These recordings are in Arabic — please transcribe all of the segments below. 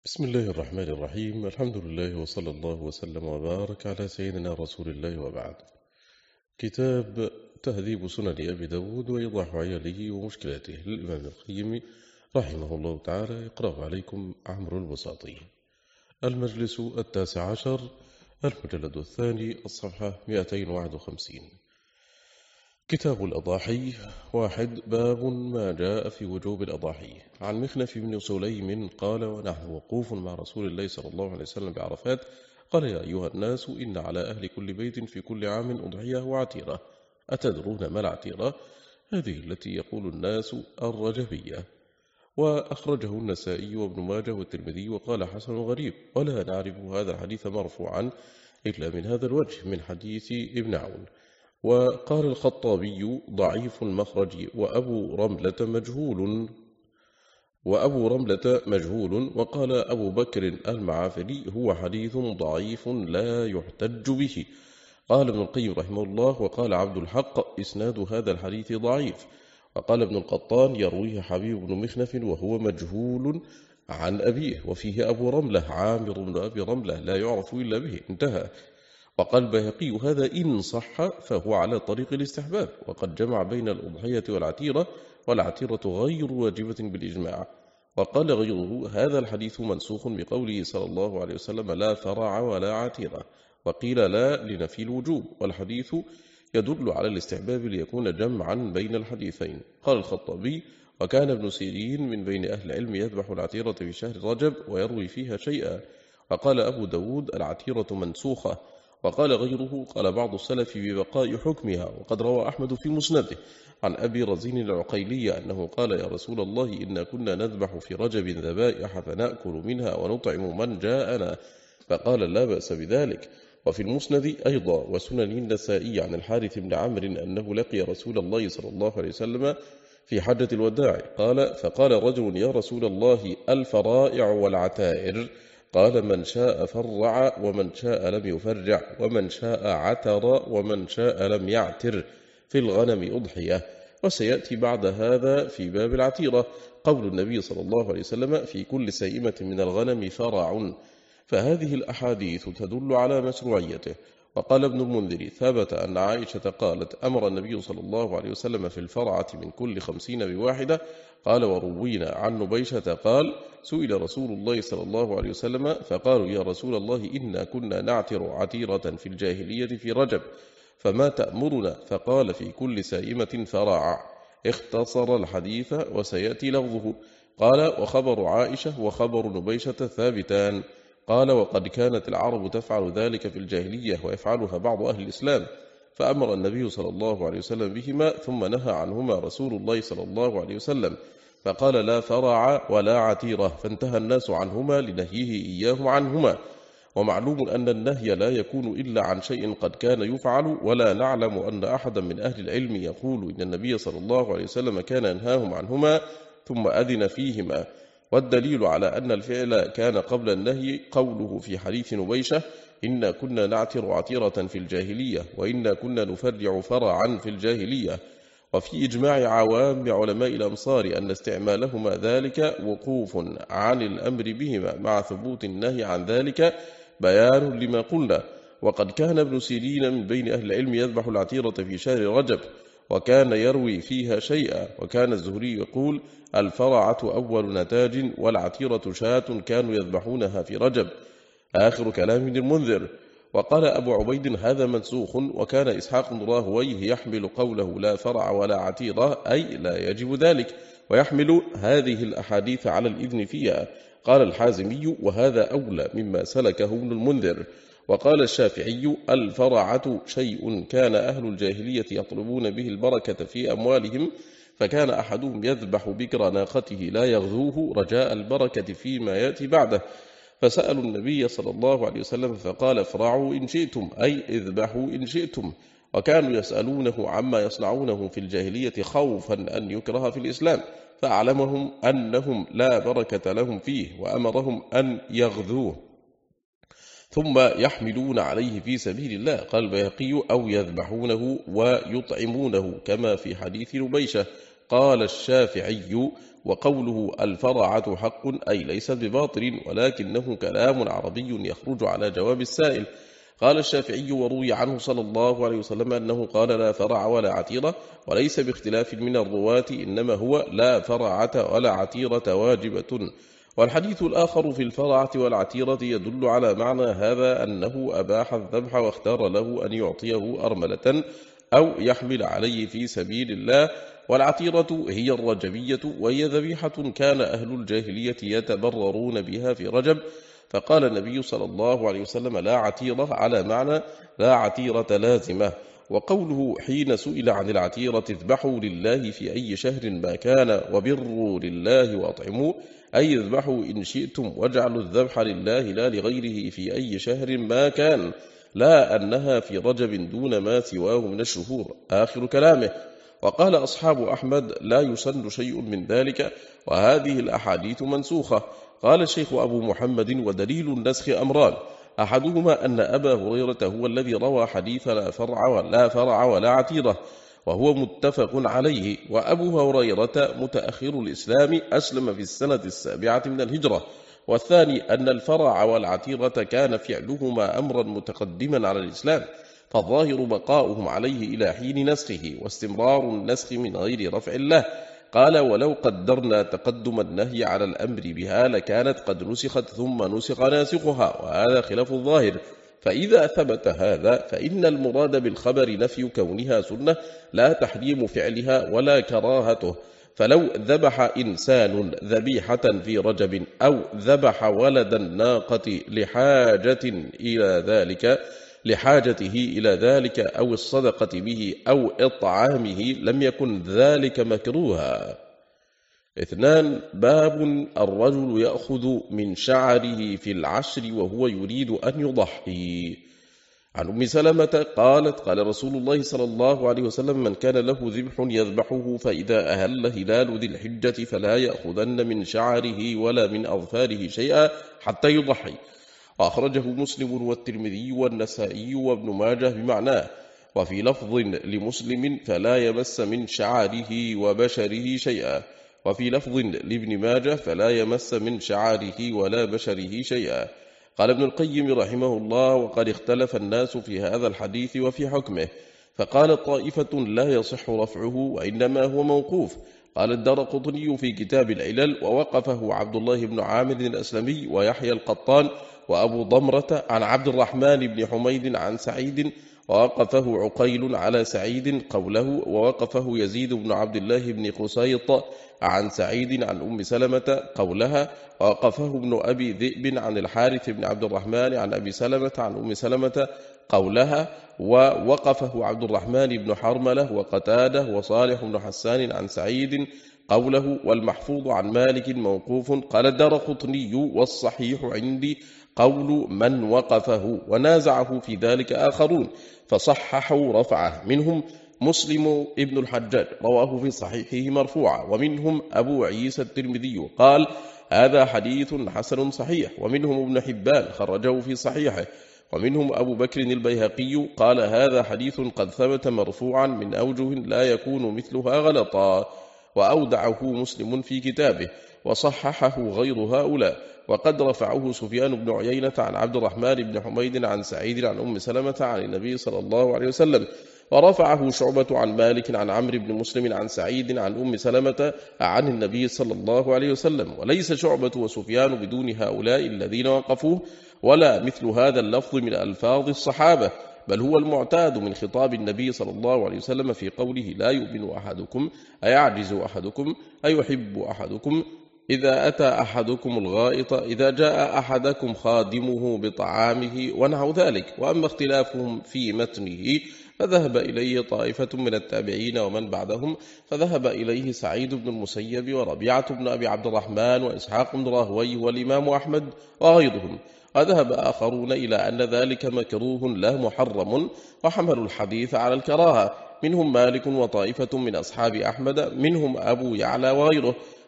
بسم الله الرحمن الرحيم. الحمد لله وصلى الله وسلم وبارك على سيدنا رسول الله وبعد. كتاب تهذيب سنن أبي داود وإيضاح عياله ومشكلاته للإمام القيم رحمه الله تعالى، يقرأ عليكم عمرو البساطي. المجلس 19، المجلد الثاني، الصفحة 251. كتاب الأضاحي. 1. باب ما جاء في وجوب الأضاحي. عن مخنف بن سليم قال: ونحن وقوف مع رسول الله صلى الله عليه وسلم بعرفات، قال: يا أيها الناس، إن على أهل كل بيت في كل عام أضحية وعتيرة. أتدرون ما العتيرة؟ هذه التي يقول الناس الرجبية. وأخرجه النسائي وابن ماجه والترمذي وقال: حسن غريب، ولا نعرف هذا الحديث مرفوعا إلا من هذا الوجه، من حديث ابن عون. وقال الخطابي: ضعيف المخرج، وأبو رملة مجهول. وقال أبو بكر المعافري: هو حديث ضعيف لا يحتج به. قال ابن القيم رحمه الله: وقال عبد الحق: إسناد هذا الحديث ضعيف. وقال ابن القطان: يرويه حبيب بن مخنف وهو مجهول عن أبيه، وفيه أبو رملة عامر بن أبي رملة لا يعرف إلا به، انتهى. وقال البيهقي: هذا إن صح فهو على طريق الاستحباب، وقد جمع بين الأضحية والعتيرة، والعتيرة غير واجبة بالإجماع. وقال غيره: هذا الحديث منسوخ بقوله صلى الله عليه وسلم: لا فرع ولا عتيرة. وقيل لا لنفي الوجوب، والحديث يدل على الاستحباب ليكون جمعا بين الحديثين. قال الخطابي: وكان ابن سيرين من بين أهل العلم يذبح العتيرة في شهر رجب ويروي فيها شيئا. وقال أبو داود: العتيرة منسوخة. وقال غيره: قال بعض السلف ببقاء حكمها. وقد روى أحمد في مسنده عن أبي رزين العقيلي أنه قال: يا رسول الله، إنا كنا نذبح في رجب ذبائح فنأكل منها ونطعم من جاءنا، فقال: لا بأس بذلك. وفي المسند أيضا وسنن النسائي عن الحارث بن عمرو أنه لقي رسول الله صلى الله عليه وسلم في حجة الوداع، فقال رجل: يا رسول الله، الفرائع والعتائر؟ قال: من شاء فرع، ومن شاء لم يفرع، ومن شاء عتر، ومن شاء لم يعتر. في الغنم أضحية. وسيأتي بعد هذا في باب العتيرة قول النبي صلى الله عليه وسلم: في كل سيئمة من الغنم فرع. فهذه الأحاديث تدل على مشروعيته. وقال ابن المنذر: ثبت أن عائشة قالت: أمر النبي صلى الله عليه وسلم في الفرعة من كل 50 بواحدة. قال: وروينا عن نبيشة قال: سئل رسول الله صلى الله عليه وسلم فقالوا: يا رسول الله، إنا كنا نعتر عتيرة في الجاهلية في رجب، فما تأمرنا؟ فقال: في كل سائمة فرع. اختصر الحديث وسيأتي لفظه. قال: وخبر عائشة وخبر نبيشة ثابتان. قال: وقد كانت العرب تفعل ذلك في الجاهلية، ويفعلها بعض أهل الإسلام، فأمر النبي صلى الله عليه وسلم بهما، ثم نهى عنهما رسول الله صلى الله عليه وسلم، فقال: لا فرع ولا عتيرة، فانتهى الناس عنهما لنهيه إياهم عنهما. ومعلوم أن النهي لا يكون إلا عن شيء قد كان يفعل، ولا نعلم أن أحدا من أهل العلم يقول إن النبي صلى الله عليه وسلم كان ينهاهم عنهما ثم أذن فيهما. والدليل على أن الفعل كان قبل النهي قوله في حديث نبيشة: إنا كنا نعتر عتيرة في الجاهلية، وإنا كنا نفرع فرعا في الجاهلية. وفي إجماع عوام علماء الأمصار أن استعمالهما ذلك وقوف عن الأمر بهما، مع ثبوت النهي عن ذلك بيان لما قلنا. وقد كان ابن سيرين من بين أهل العلم يذبح العتيرة في شهر رجب، وكان يروي فيها شيئا. وكان الزهري يقول: الفرعة أول نتاج، والعتيرة شاة كانوا يذبحونها في رجب. آخر كلام ابن المنذر. وقال أبو عبيد: هذا منسوخ. وكان إسحاق بن راهويه يحمل قوله: لا فرع ولا عتيرة، أي لا يجب ذلك، ويحمل هذه الأحاديث على الإذن فيها. قال الحازمي: وهذا أولى مما سلكه ابن المنذر. وقال الشافعي: الفرعة شيء كان أهل الجاهلية يطلبون به البركة في أموالهم، فكان أحدهم يذبح بكر ناقته لا يغذوه رجاء البركة فيما يأتي بعده، فسألوا النبي صلى الله عليه وسلم فقال: افرعوا إن شئتم، أي اذبحوا إن شئتم. وكانوا يسألونه عما يصنعونه في الجاهلية خوفا أن يكره في الإسلام، فأعلمهم أنهم لا بركة لهم فيه، وأمرهم أن يغذوه ثم يحملون عليه في سبيل الله. قال البيهقي: أو يذبحونه ويطعمونه، كما في حديث نبيشة. قال الشافعي: وقوله الفرعة حق أي ليست بباطل، ولكنه كلام عربي يخرج على جواب السائل. قال الشافعي: وروي عنه صلى الله عليه وسلم أنه قال لا فرع ولا عتيرة، وليس باختلاف من الرواة، إنما هو لا فرعة ولا عتيرة واجبة. والحديث الآخر في الفرعة والعتيرة يدل على معنى هذا، أنه أباح الذبح واختار له أن يعطيه أرملة أو يحمل عليه في سبيل الله. والعتيرة هي الرجبية، وهي ذبيحة كان أهل الجاهلية يتبررون بها في رجب، فقال النبي صلى الله عليه وسلم لا عتيرة على معنى لا عتيرة لازمة. وقوله حين سئل عن العتيرة: اذبحوا لله في أي شهر ما كان وبروا لله وأطعموا، أي اذبحوا إن شئتم واجعلوا الذبح لله لا لغيره في أي شهر ما كان، لا أنها في رجب دون ما سواه من الشهور. آخر كلامه. وقال أصحاب أحمد لا يسن شيء من ذلك، وهذه الأحاديث منسوخة. قال الشيخ أبو محمد: ودليل النسخ أمران: أحدهما أن أبا هريرة هو الذي روى حديث لا فرع ولا عتيرة، وهو متفق عليه. وأبو هريرة متأخر الإسلام، أسلم في السنة 7 من الهجرة. والثاني أن الفرع والعتيرة كان فعلهما أمرا متقدما على الإسلام، فالظاهر بقاؤهم عليه إلى حين نسخه، واستمرار النسخ من غير رفع الله. قال: ولو قدرنا تقدم النهي على الأمر بها لكانت قد نسخت ثم نسخ ناسخها، وهذا خلاف الظاهر. فإذا ثبت هذا فإن المراد بالخبر نفي كونها سنة، لا تحريم فعلها ولا كراهته. فلو ذبح إنسان ذبيحة في رجب، أو ذبح ولد الناقة لحاجته إلى ذلك أو الصدقة به أو إطعامه، لم يكن ذلك مكروها. 2. باب الرجل يأخذ من شعره في العشر وهو يريد أن يضحي. عن أم سلمة قالت: قال رسول الله صلى الله عليه وسلم: من كان له ذبح يذبحه فإذا أهل هلال ذي الحجة فلا يأخذن من شعره ولا من أظفاره شيئا حتى يضحي. أخرجه مسلم والترمذي والنسائي وابن ماجه بمعناه. وفي لفظ لمسلم: فلا يمس من شعره وبشره شيئا. وفي لفظ لابن ماجه: فلا يمس من شعره ولا بشره شيئا. قال ابن القيم رحمه الله: وقد اختلف الناس في هذا الحديث وفي حكمه، فقال طائفة لا يصح رفعه وإنما هو موقوف. قال الدارقطني في كتاب العلل: ووقفه عبد الله بن عامر الأسلمي ويحيى القطان وأبو ضمرة عن عبد الرحمن بن حميد عن سعيد، ووقفه عقيل على سعيد قوله، ووقفه يزيد بن عبد الله بن قسيط عن سعيد عن أم سلمة قولها، ووقفه ابن أبي ذئب عن الحارث بن عبد الرحمن عن أبي سلمة عن أم سلمة قولها، ووقفه عبد الرحمن بن حرملة وقتاده وصالح بن حسان عن سعيد قوله، والمحفوظ عن مالك موقوف. قال الدارقطني: والصحيح عندي قول من وقفه، ونازعه في ذلك آخرون فصححوا رفعه، منهم مسلم ابن الحجاج رواه في صحيحه مرفوعا، ومنهم أبو عيسى الترمذي قال: هذا حديث حسن صحيح، ومنهم ابن حبان خرجه في صحيحه، ومنهم أبو بكر البيهقي قال: هذا حديث قد ثبت مرفوعا من أوجه لا يكون مثلها غلطا، وأودعه مسلم في كتابه، وصححه غير هؤلاء. وقد رفعه سفيان بن عيينة عن عبد الرحمن بن حميد عن سعيد عن أم سلمة عن النبي صلى الله عليه وسلم، ورفعه شعبة عن مالك عن عمرو بن مسلم عن سعيد عن أم سلمة عن النبي صلى الله عليه وسلم. وليس شعبة وسفيان بدون هؤلاء الذين وقفوه، ولا مثل هذا اللفظ من ألفاظ الصحابة، بل هو المعتاد من خطاب النبي صلى الله عليه وسلم في قوله: لا يؤمن أحدكم، أيعجز أحدكم، أيحب أحدكم إذا أتى أحدكم الغائط، إذا جاء أحدكم خادمه بطعامه، ونحو ذلك. وأما اختلافهم في متنه فذهب إليه طائفة من التابعين ومن بعدهم، فذهب إليه سعيد بن المسيب وربيعة بن أبي عبد الرحمن وإسحاق بن راهويه والإمام أحمد وغيرهم. وذهب آخرون إلى أن ذلك مكروه لا محرم، وحملوا الحديث على الكراهة، منهم مالك وطائفة من أصحاب أحمد، منهم أبو يعلى وغيره.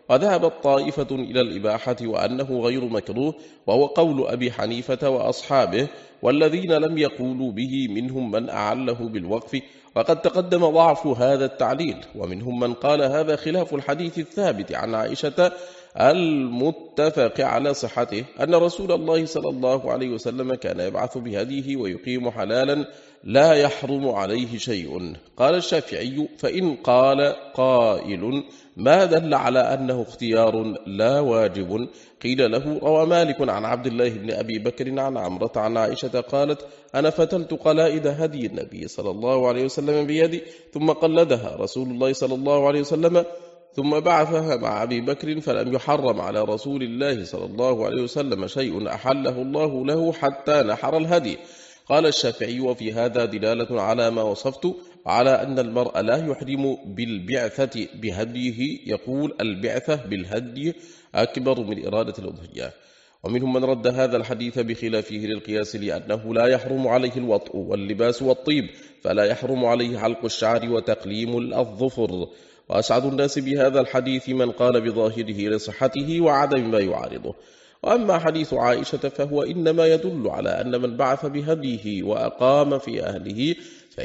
وذهبت طائفة إلى الإباحة وأنه غير مكروه، وهو قول أبي حنيفة وأصحابه، والذين لم يقولوا به منهم من أعله بالوقف، وقد تقدم ضعف هذا التعليل. ومنهم من قال هذا خلاف الحديث الثابت عن عائشة المتفق على صحته أن رسول الله صلى الله عليه وسلم كان يبعث بهديه ويقيم حلالا لا يحرم عليه شيء. قال الشافعي: فإن قال قائل ما دل على أنه اختيار لا واجب؟ قيل له: روى مالك عن عبد الله بن أبي بكر عن عمرة عن عائشة قالت: أنا فتلت قلائد هدي النبي صلى الله عليه وسلم بيدي، ثم قلدها رسول الله صلى الله عليه وسلم، ثم بعثها مع أبي بكر، فلم يحرم على رسول الله صلى الله عليه وسلم شيء أحله الله له حتى نحر الهدي. قال الشافعي: وفي هذا دلالة على ما وصفت، على أن المرء لا يحرم بالبعثة بهديه، يقول البعثة بالهدي أكبر من إرادة الأضحية. ومنهم من رد هذا الحديث بخلافه للقياس، لأنه لا يحرم عليه الوطء واللباس والطيب، فلا يحرم عليه حلق الشعر وتقليم الظفر. وأسعد الناس بهذا الحديث من قال بظاهره لصحته وعدم ما يعارضه. وأما حديث عائشة فهو إنما يدل على أن من بعث بهديه وأقام في أهله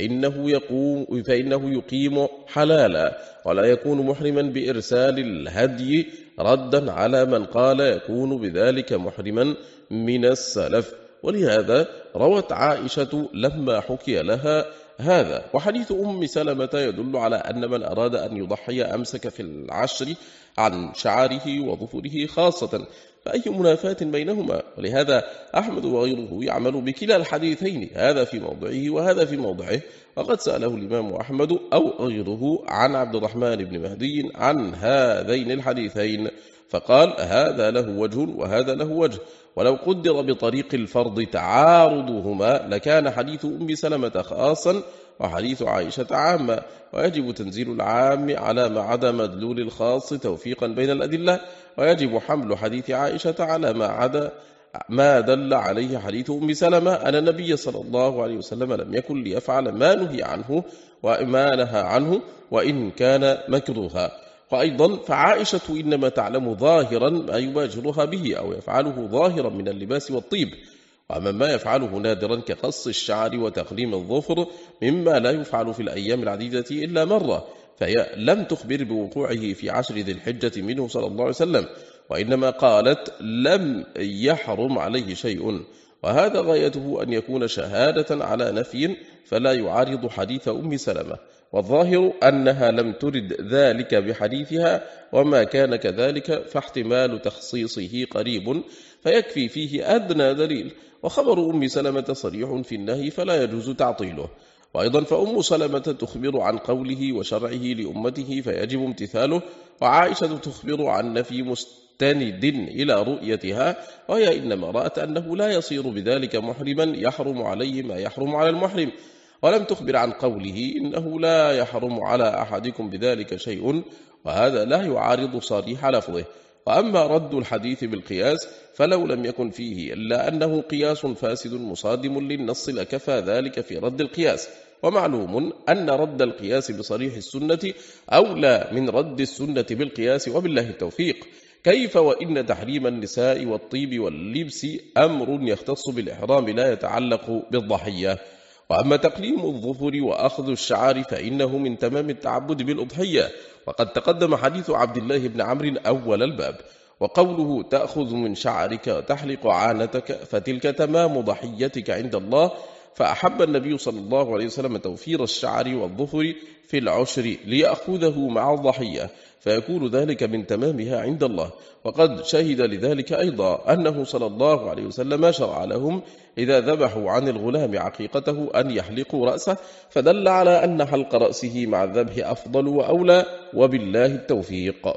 فإنه يقيم حلالا، ولا يكون محرما بإرسال الهدي، ردا على من قال يكون بذلك محرما من السلف. ولهذا روت عائشة لما حكي لها هذا. وحديث أم سلمة يدل على أن من أراد أن يضحي أمسك في العشر عن شعره وظفره خاصة، فأي منافاة بينهما؟ ولهذا أحمد وغيره يعمل بكلا الحديثين، هذا في موضعه وهذا في موضعه. وقد سأله الإمام أحمد أو غيره عن عبد الرحمن بن مهدي عن هذين الحديثين، فقال هذا له وجه وهذا له وجه، ولو قدر بطريق الفرض تعارضهما لكان حديث أم سلمة خاصا وحديث عائشة عاما، ويجب تنزيل العام على ما عدا مدلول الخاص توفيقا بين الأدلة، ويجب حمل حديث عائشة على ما عدا ما دل عليه حديث أم سلمة أن النبي صلى الله عليه وسلم لم يكن ليفعل ما نهي عنه وما نهى عنه وإن كان مكروها. وأيضا فعائشة إنما تعلم ظاهرا ما يباشرها به أو يفعله ظاهرا من اللباس والطيب، وأما ما يفعله نادرا كقص الشعر وتقليم الظفر مما لا يفعل في الأيام العديدة إلا مرة، فهي لم تخبر بوقوعه في عشر ذي الحجة منه صلى الله عليه وسلم، وإنما قالت لم يحرم عليه شيء، وهذا غايته أن يكون شهادة على نفي فلا يعارض حديث أم سلمة. والظاهر أنها لم ترد ذلك بحديثها، وما كان كذلك فاحتمال تخصيصه قريب فيكفي فيه أدنى دليل. وخبر أم سلمة صريح في النهي فلا يجوز تعطيله. وأيضا فأم سلمة تخبر عن قوله وشرعه لأمته فيجب امتثاله، وعائشة تخبر عن نفي مستند إلى رؤيتها، وهي إنما رأت أنه لا يصير بذلك محرما يحرم عليه ما يحرم على المحرم، ولم تخبر عن قوله إنه لا يحرم على أحدكم بذلك شيء، وهذا لا يعارض صريح لفظه. وأما رد الحديث بالقياس فلو لم يكن فيه إلا أنه قياس فاسد مصادم للنص لكفى ذلك في رد القياس. ومعلوم أن رد القياس بصريح السنة أولى من رد السنة بالقياس، وبالله التوفيق. كيف وإن تحريم النساء والطيب واللبس أمر يختص بالإحرام لا يتعلق بالضحية. وأما تقليم الظفر وأخذ الشعر فإنه من تمام التعبد بالأضحية، وقد تقدم حديث عبد الله بن عمرو أول الباب. وقوله تأخذ من شعرك وتحلق عانتك فتلك تمام ضحيتك عند الله، فأحب النبي صلى الله عليه وسلم توفير الشعر والظفر في العشر ليأخذه مع الضحية، فيكون ذلك من تمامها عند الله. وقد شهد لذلك أيضا أنه صلى الله عليه وسلم شرع لهم إذا ذبحوا عن الغلام عقيقته أن يحلقوا رأسه، فدل على أن حلق رأسه مع الذبح أفضل وأولى، وبالله التوفيق.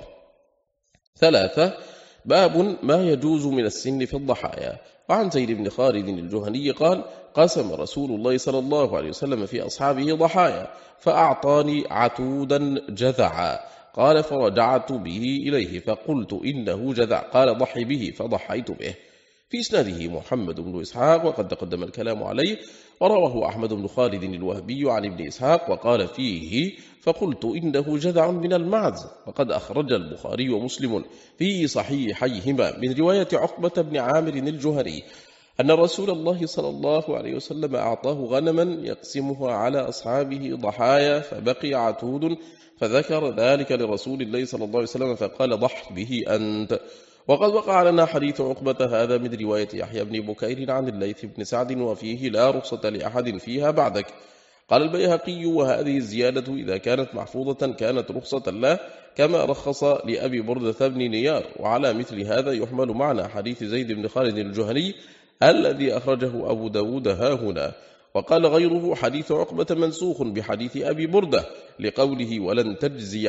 3. باب ما يجوز من السن في الضحايا. وعن زيد بن خالد الجهني قال: قسم رسول الله صلى الله عليه وسلم في أصحابه ضحايا، فأعطاني عتودا جذعا، قال فرجعت به إليه فقلت إنه جذع، قال ضحي به، فضحيت به. في إسناده محمد بن إسحاق وقد تقدم الكلام عليه، ورواه أحمد بن خالد الوهبي عن ابن إسحاق وقال فيه: فقلت إنه جذع من المعز. وقد أخرج البخاري ومسلم في صحيحيهما من رواية عقبة بن عامر الجهني أن رسول الله صلى الله عليه وسلم أعطاه غنما يقسمها على أصحابه ضحايا، فبقي عتود، فذكر ذلك لرسول الله صلى الله عليه وسلم فقال: ضح به أنت. وقد وقع لنا حديث عقبة هذا من رواية يحيى بن بكير عن الليث بن سعد وفيه: لا رخصة لأحد فيها بعدك. قال البيهقي: وهذه الزيادة إذا كانت محفوظة كانت رخصة له، كما رخص لأبي بردة بن نيار. وعلى مثل هذا يحمل معنى حديث زيد بن خالد الجهني الذي أخرجه أبو داود هاهنا. وقال غيره: حديث عقبة منسوخ بحديث أبي بردة لقوله: ولن تجزي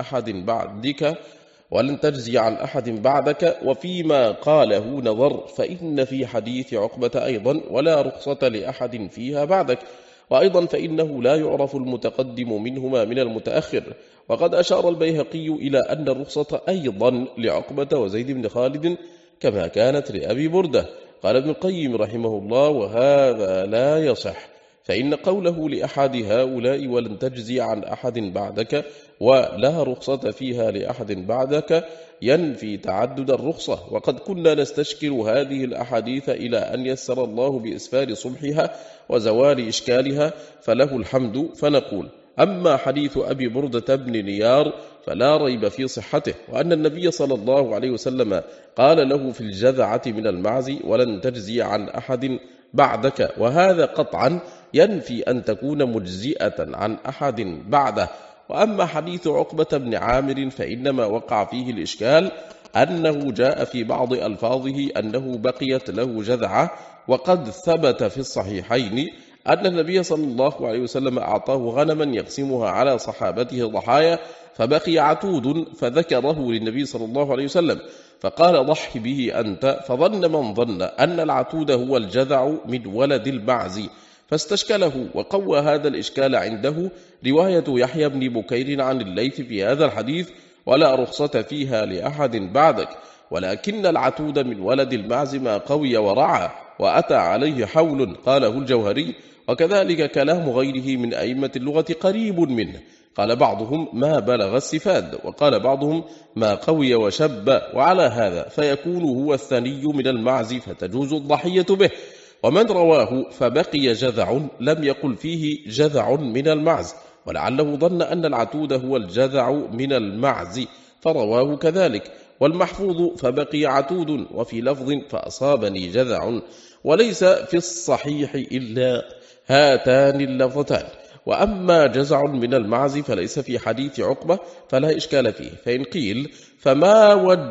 عن أحد بعدك. وفيما قاله نظر، فإن في حديث عقبة أيضا: ولا رخصة لأحد فيها بعدك. وأيضا فإنه لا يعرف المتقدم منهما من المتأخر. وقد أشار البيهقي إلى أن الرخصة أيضا لعقبة وزيد بن خالد كما كانت لأبي بردة. قال ابن القيم رحمه الله: وهذا لا يصح، فإن قوله لأحد هؤلاء: ولن تجزي عن أحد بعدك، ولا رخصة فيها لأحد بعدك، ينفي تعدد الرخصة. وقد كنا نستشكل هذه الأحاديث إلى أن يسر الله بإسفار صبحها وزوال إشكالها، فله الحمد. فنقول: أما حديث أبي بردة بن نيار فلا ريب في صحته، وأن النبي صلى الله عليه وسلم قال له في الجذعة من المعز: ولن تجزي عن أحد بعدك. وهذا قطعا ينفي أن تكون مجزئة عن أحد بعده. وأما حديث عقبة بن عامر فإنما وقع فيه الإشكال أنه جاء في بعض ألفاظه أنه بقيت له جذعة، وقد ثبت في الصحيحين أن النبي صلى الله عليه وسلم أعطاه غنما يقسمها على صحابته ضحايا، فبقي عتود، فذكره للنبي صلى الله عليه وسلم فقال: ضح به أنت. فظن من ظن أن العتود هو الجذع من ولد المعز، فاستشكله. وقوى هذا الإشكال عنده رواية يحيى بن بكير عن الليث في هذا الحديث: ولا رخصة فيها لأحد بعدك. ولكن العتود من ولد المعز ما قوي ورعى وأتى عليه حول، قاله الجوهري. وكذلك كلام غيره من أئمة اللغة قريب منه. قال بعضهم: ما بلغ السفاد، وقال بعضهم: ما قوي وشب. وعلى هذا فيكون هو الثني من المعز، فتجوز الضحية به. ومن رواه فبقي جذع لم يقل فيه جذع من المعز، ولعله ظن أن العتود هو الجذع من المعز فرواه كذلك. والمحفوظ فبقي عتود، وفي لفظ فأصابني جذع. وليس في الصحيح إلا هاتان اللفظتان. وأما جزع من المعز فليس في حديث عقبة فلا إشكال فيه. فإن قيل فما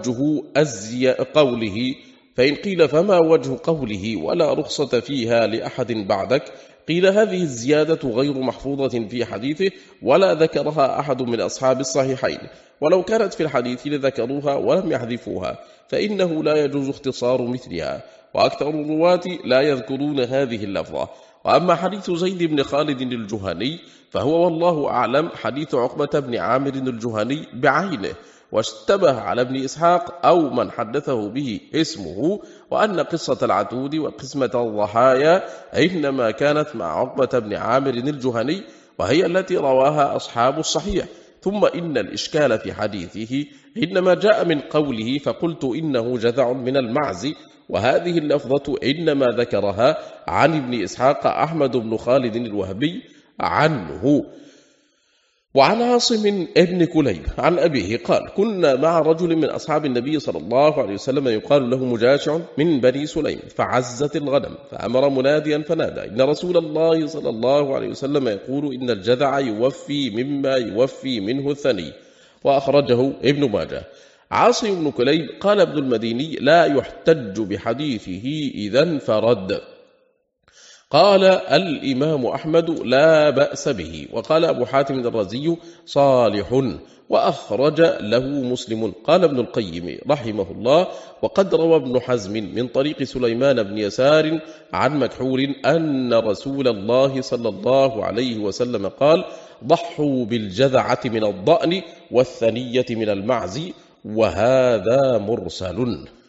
وجه قوله ولا رخصة فيها لأحد بعدك؟ قيل: هذه الزيادة غير محفوظة في حديثه، ولا ذكرها أحد من أصحاب الصحيحين، ولو كانت في الحديث لذكروها ولم يحذفوها، فإنه لا يجوز اختصار مثلها، وأكثر الرواة لا يذكرون هذه اللفظة. وأما حديث زيد بن خالد الجهني فهو والله أعلم حديث عقبة بن عامر الجهني بعينه، واشتبه على ابن إسحاق أو من حدثه به اسمه، وأن قصة العتود وقسمة الضحايا إنما كانت مع عقبة بن عامر الجهني، وهي التي رواها أصحاب الصحيح. ثم إن الإشكال في حديثه إنما جاء من قوله: فقلت إنه جذع من المعز، وهذه اللفظة إنما ذكرها عن ابن إسحاق أحمد بن خالد الوهبي عنه. وعن عاصم ابن كليب عن أبيه قال: كنا مع رجل من أصحاب النبي صلى الله عليه وسلم يقال له مجاشع من بني سليم، فعزت الغنم، فأمر مناديا فنادى: إن رسول الله صلى الله عليه وسلم يقول إن الجذع يوفي مما يوفي منه الثني. وأخرجه ابن ماجه. عاصم بن كليب قال ابن المديني: لا يحتج بحديثه إذا انفرد. قال الإمام أحمد: لا بأس به. وقال أبو حاتم الرازي: صالح. وأخرج له مسلم. قال ابن القيم رحمه الله: وقد روى ابن حزم من طريق سليمان بن يسار عن مكحول أن رسول الله صلى الله عليه وسلم قال: ضحوا بالجذعة من الضأن والثنية من المعز. وهذا مرسل.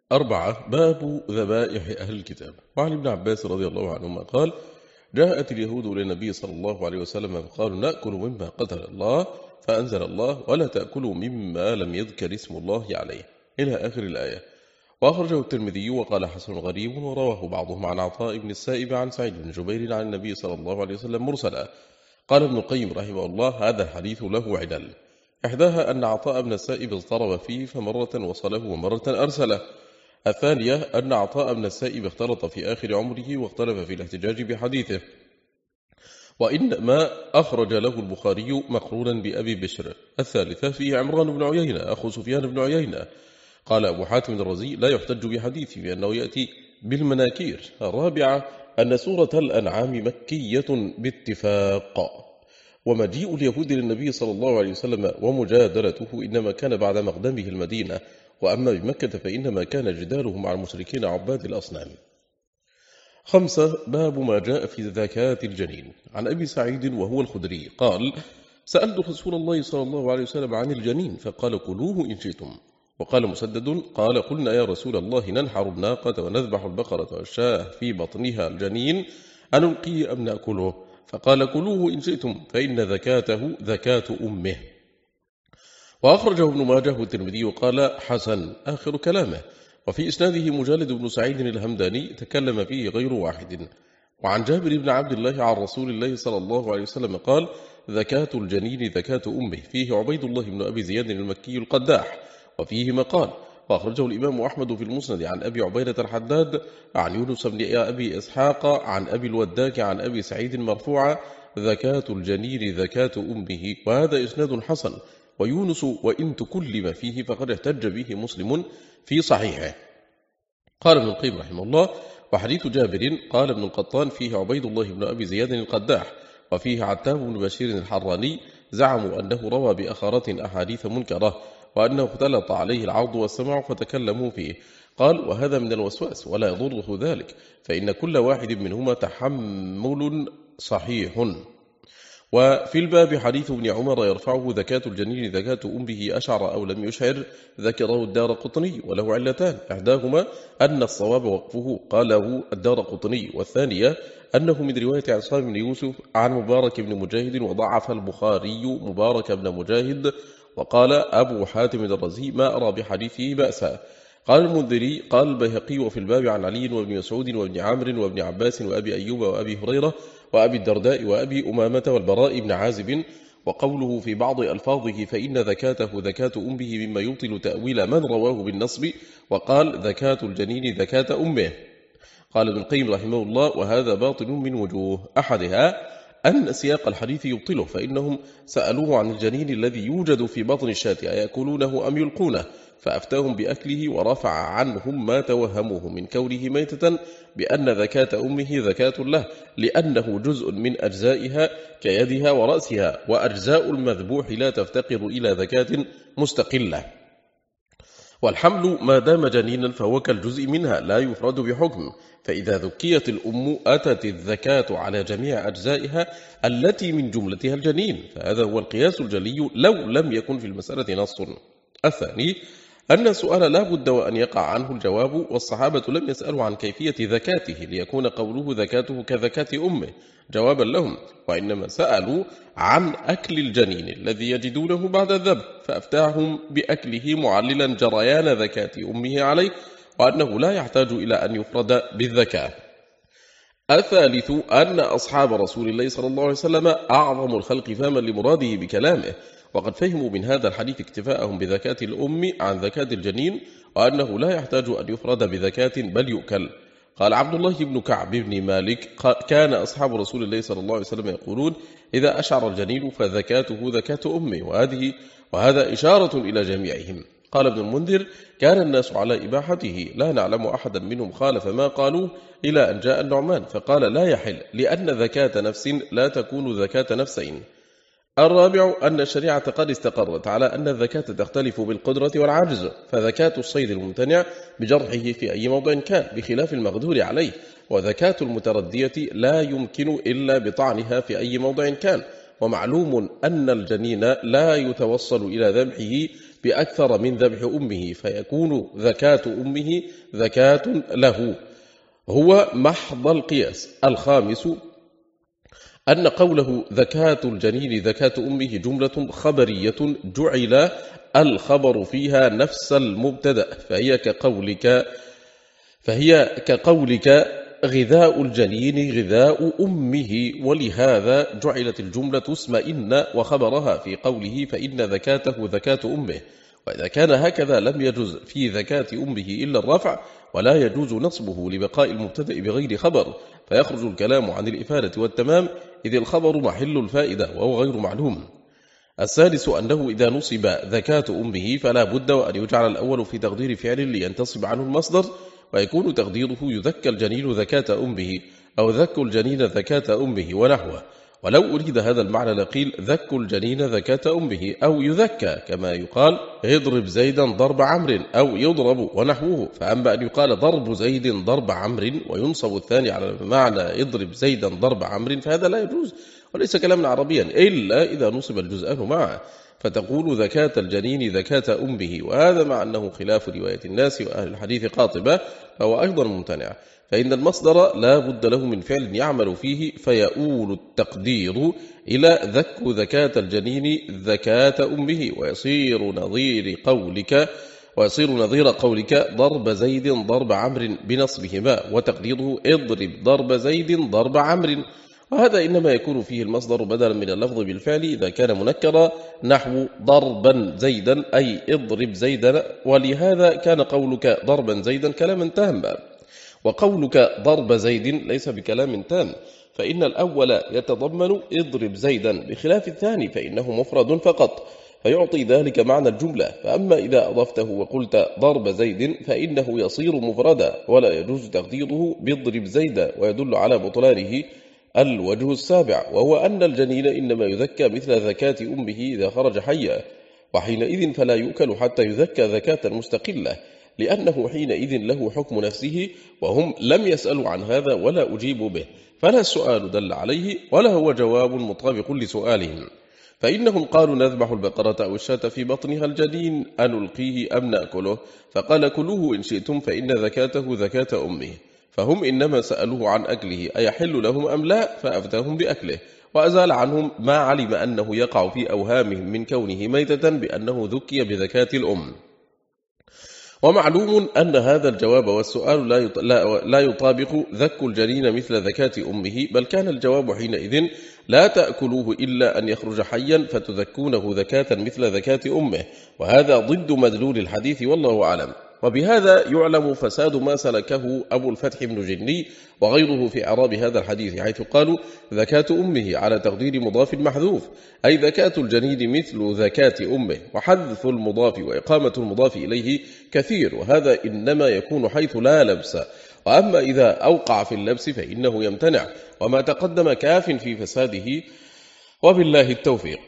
4. باب ذبائح أهل الكتاب. وعن ابن عباس رضي الله عنهما قال: جاءت اليهود للنبي صلى الله عليه وسلم فقالوا: نأكل مما قتل الله، فأنزل الله: ولا تأكلوا مما لم يذكر اسم الله عليه، إلى آخر الآية. وأخرجه الترمذي وقال: حسن غريب. ورواه بعضهم عن عطاء بن السائب عن سعيد بن جبير عن النبي صلى الله عليه وسلم مرسلا. قال ابن القيم رحمه الله: هذا الحديث له علل، إحداها أن عطاء بن السائب اضطرب فيه فمرة وصله ومرة أرسله. الثانية أن عطاء بن السائب اختلط في آخر عمره واختلف في الاحتجاج بحديثه، وإنما أخرج له البخاري مقرونا بأبي بشر. الثالثة فيه عمران بن عيينة أخو سفيان بن عيينة. قال أبو حاتم الرزي: لا يحتج بحديثه بأنه يأتي بالمناكير. الرابعة أن سورة الأنعام مكية باتفاق. ومجيء اليهود للنبي صلى الله عليه وسلم ومجادلته إنما كان بعد مقدمه المدينة، وأما بمكة فإنما كان جداله مع المشركين عباد الأصنام. 5. باب ما جاء في زكاة الجنين. عن أبي سعيد وهو الخدري قال: سألت رسول الله صلى الله عليه وسلم عن الجنين فقال: كلوه إن شئتم. وقال مسدد: قال: قلنا يا رسول الله ننحر الناقة ونذبح البقرة والشاة في بطنها الجنين أنلقيه أم نأكله؟ فقال: كلوه إن شئتم فإن ذكاته ذكاة أمه. وأخرجه ابن ماجه والترمذي وقال: حسن آخر كلامه. وفي إسناده مجالد بن سعيد الهمداني تكلم فيه غير واحد. وعن جابر بن عبد الله عن رسول الله صلى الله عليه وسلم قال: ذكاة الجنين ذكاة أمه. فيه عبيد الله بن أبي زياد المكي القداح. وفيه مقال. وأخرجه الإمام أحمد في المسند عن أبي عبيدة الحداد عن يونس بن أبي إسحاق عن أبي الوداك عن أبي سعيد مرفوعا: ذكاة الجنين ذكاة أمه. وهذا إسناد حسن. ويونس وإن تكلم فيه فقد احتج به مسلم في صحيحه. قال ابن القيم رحمه الله: وحديث جابر قال ابن القطان فيه عبيد الله بن أبي زياد القداح. وفيه عتاب بن بشير الحراني زعموا أنه روى بأخرة أحاديث منكرة، وأنه اختلط عليه العرض والسمع فتكلموا فيه. قال: وهذا من الوسواس ولا يضره ذلك، فإن كل واحد منهما تحمل صحيح. وفي الباب حديث ابن عمر يرفعه: ذكاة الجنين ذكاة أمه أشعر أو لم يشعر. ذكره الدارقطني وله علتان، إحداهما أن الصواب وقفه قاله الدارقطني، والثانية أنه من رواية عصام بن يوسف عن مبارك بن مجاهد، وضعف البخاري مبارك بن مجاهد. وقال أبو حاتم الرزي: ما أرى بحديثه بأسا. قال المنذري: قال البيهقي: وفي الباب عن علي وابن مسعود وابن عامر وابن عباس وأبي أيوب وأبي هريرة وأبي الدرداء وأبي أمامة والبراء بن عازب. وقوله في بعض ألفاظه: فإن ذكاته ذكاة أمه، مما يبطل تأويل من رواه بالنصب وقال: ذكاة الجنين ذكاة أمه. قال ابن القيم رحمه الله: وهذا باطل من وجوه، أحدها أن سياق الحديث يبطله، فإنهم سألوه عن الجنين الذي يوجد في بطن الشاة أيأكلونه أم يلقونه، فأفتاهم بأكله، ورفع عنهم ما توهموه من كونه ميتة بأن ذكاة أمه ذكاة له، لأنه جزء من أجزائها كيدها ورأسها، وأجزاء المذبوح لا تفتقر إلى ذكاة مستقلة. والحمل ما دام جنينا فهو كالجزء منها لا يفرد بحكم، فإذا ذكيت الأم أتت الذكاة على جميع أجزائها التي من جملتها الجنين، فهذا هو القياس الجلي لو لم يكن في المسألة نص. الثاني أن السؤال لا بد وأن يقع عنه الجواب، والصحابة لم يسألوا عن كيفية ذكاته ليكون قوله ذكاته كذكاة أمه جوابا لهم، وإنما سألوا عن أكل الجنين الذي يجدونه بعد الذبح، فأفتاهم بأكله معللا جريان ذكاة أمه عليه، وأنه لا يحتاج إلى أن يفرد بالذكاة. الثالث أن أصحاب رسول الله صلى الله عليه وسلم أعظم الخلق فهما لمراده بكلامه، وقد فهموا من هذا الحديث اكتفاءهم بذكاة الأم عن ذكاة الجنين، وأنه لا يحتاج أن يفرد بذكاة بل يؤكل. قال عبد الله بن كعب بن مالك: كان أصحاب رسول الله صلى الله عليه وسلم يقولون: إذا أشعر الجنين فذكاته ذكاة أمه، وهذا إشارة إلى جميعهم. قال ابن المنذر: كان الناس على إباحته، لا نعلم أحدا منهم خالف ما قالوه، إلى أن جاء النعمان فقال: لا يحل، لأن ذكاة نفس لا تكون ذكاة نفسين. الرابع أن الشريعة قد استقرت على أن الذكاة تختلف بالقدرة والعجز، فذكاة الصيد الممتنع بجرحه في أي موضع كان بخلاف المقدور عليه، وذكاة المتردية لا يمكن إلا بطعنها في أي موضع كان. ومعلوم أن الجنين لا يتوصل إلى ذبحه بأكثر من ذبح أمه، فيكون زكاة أمه زكاة له، هو محض القياس. الخامس أن قوله زكاة الجنين زكاة أمه جملة خبرية جعل الخبر فيها نفس المبتدأ، فهي كقولك غذاء الجنين غذاء أمه، ولهذا جعلت الجملة اسم إن وخبرها في قوله فإن زكاته زكاة أمه. وإذا كان هكذا لم يجوز في زكاة أمه إلا الرفع، ولا يجوز نصبه لبقاء المبتدأ بغير خبر، فيخرج الكلام عن الإفادة والتمام، إذ الخبر محل الفائدة وهو غير معلوم. السادس أنه إذا نصب زكاة أمه فلا بد وأن يجعل الأول في تقدير فعل لينتصب عنه المصدر، ويكون تقديره يذكى الجنين زكاة أمه أو ذك الجنين زكاة أمه ونحوه. ولو أريد هذا المعنى لقيل ذك الجنين زكاة أمه أو يذكى، كما يقال اضرب زيدا ضرب عمرو أو يضرب ونحوه. فأما أن يقال ضرب زيد ضرب عمرو وينصب الثاني على معنى اضرب زيدا ضرب عمرو فهذا لا يجوز، وليس كلاما عربيا إلا إذا نصب الجزءان معه، فتقول زكاة الجنين زكاة أمه. وهذا مع أنه خلاف رواية الناس وأهل الحديث قاطبة، فهو أيضا ممتنع، فإن المصدر لا بد له من فعل يعمل فيه، فيؤول التقدير إلى ذك زكاة الجنين زكاة أمه، ويصير نظير قولك ضرب زيد ضرب عمرو بنصبهما، وتقديره اضرب ضرب زيد ضرب عمرو. وهذا إنما يكون فيه المصدر بدلا من اللفظ بالفعل إذا كان منكرا، نحو ضربا زيدا أي اضرب زيدا، ولهذا كان قولك ضربا زيدا كلاما تاما، وقولك ضرب زيد ليس بكلام تام، فإن الأول يتضمن اضرب زيدا بخلاف الثاني فإنه مفرد فقط، فيعطي ذلك معنى الجملة. فأما إذا أضفته وقلت ضرب زيد فإنه يصير مفردا، ولا يجوز تقديره باضرب زيدا، ويدل على بطلانه الوجه السابع، وهو أن الجنين إنما يذكى مثل زكاة أمه إذا خرج حيا، وحينئذ فلا يؤكل حتى يذكى زكاة مستقلة، لأنه حينئذ له حكم نفسه، وهم لم يسألوا عن هذا ولا أجيبوا به، فلا السؤال دل عليه ولا هو جواب مطابق لسؤالهم. فإنهم قالوا نذبح البقرة أو الشاة في بطنها الجنين أنلقيه أم نأكله؟ فقال كلوه إن شئتم فإن زكاته زكاة أمه. فهم إنما سألوه عن أكله أيحل لهم أم لا، فأفتاهم بأكله، وأزال عنهم ما علم أنه يقع في أوهامهم من كونه ميتة بأنه ذكي بزكاة الأم. ومعلوم أن هذا الجواب والسؤال لا يطابق ذك الجنين مثل زكاة أمه، بل كان الجواب حينئذ لا تأكلوه إلا أن يخرج حيا فتذكونه زكاة مثل زكاة أمه، وهذا ضد مدلول الحديث والله أعلم. وبهذا يعلم فساد ما سلكه أبو الفتح بن جني وغيره في إعراب هذا الحديث، حيث قالوا زكاة أمه على تقدير مضاف محذوف، أي زكاة الجنين مثل زكاة أمه، وحذف المضاف وإقامة المضاف إليه كثير، وهذا إنما يكون حيث لا لبس، وأما إذا أوقع في اللبس فإنه يمتنع، وما تقدم كاف في فساده، وبالله التوفيق.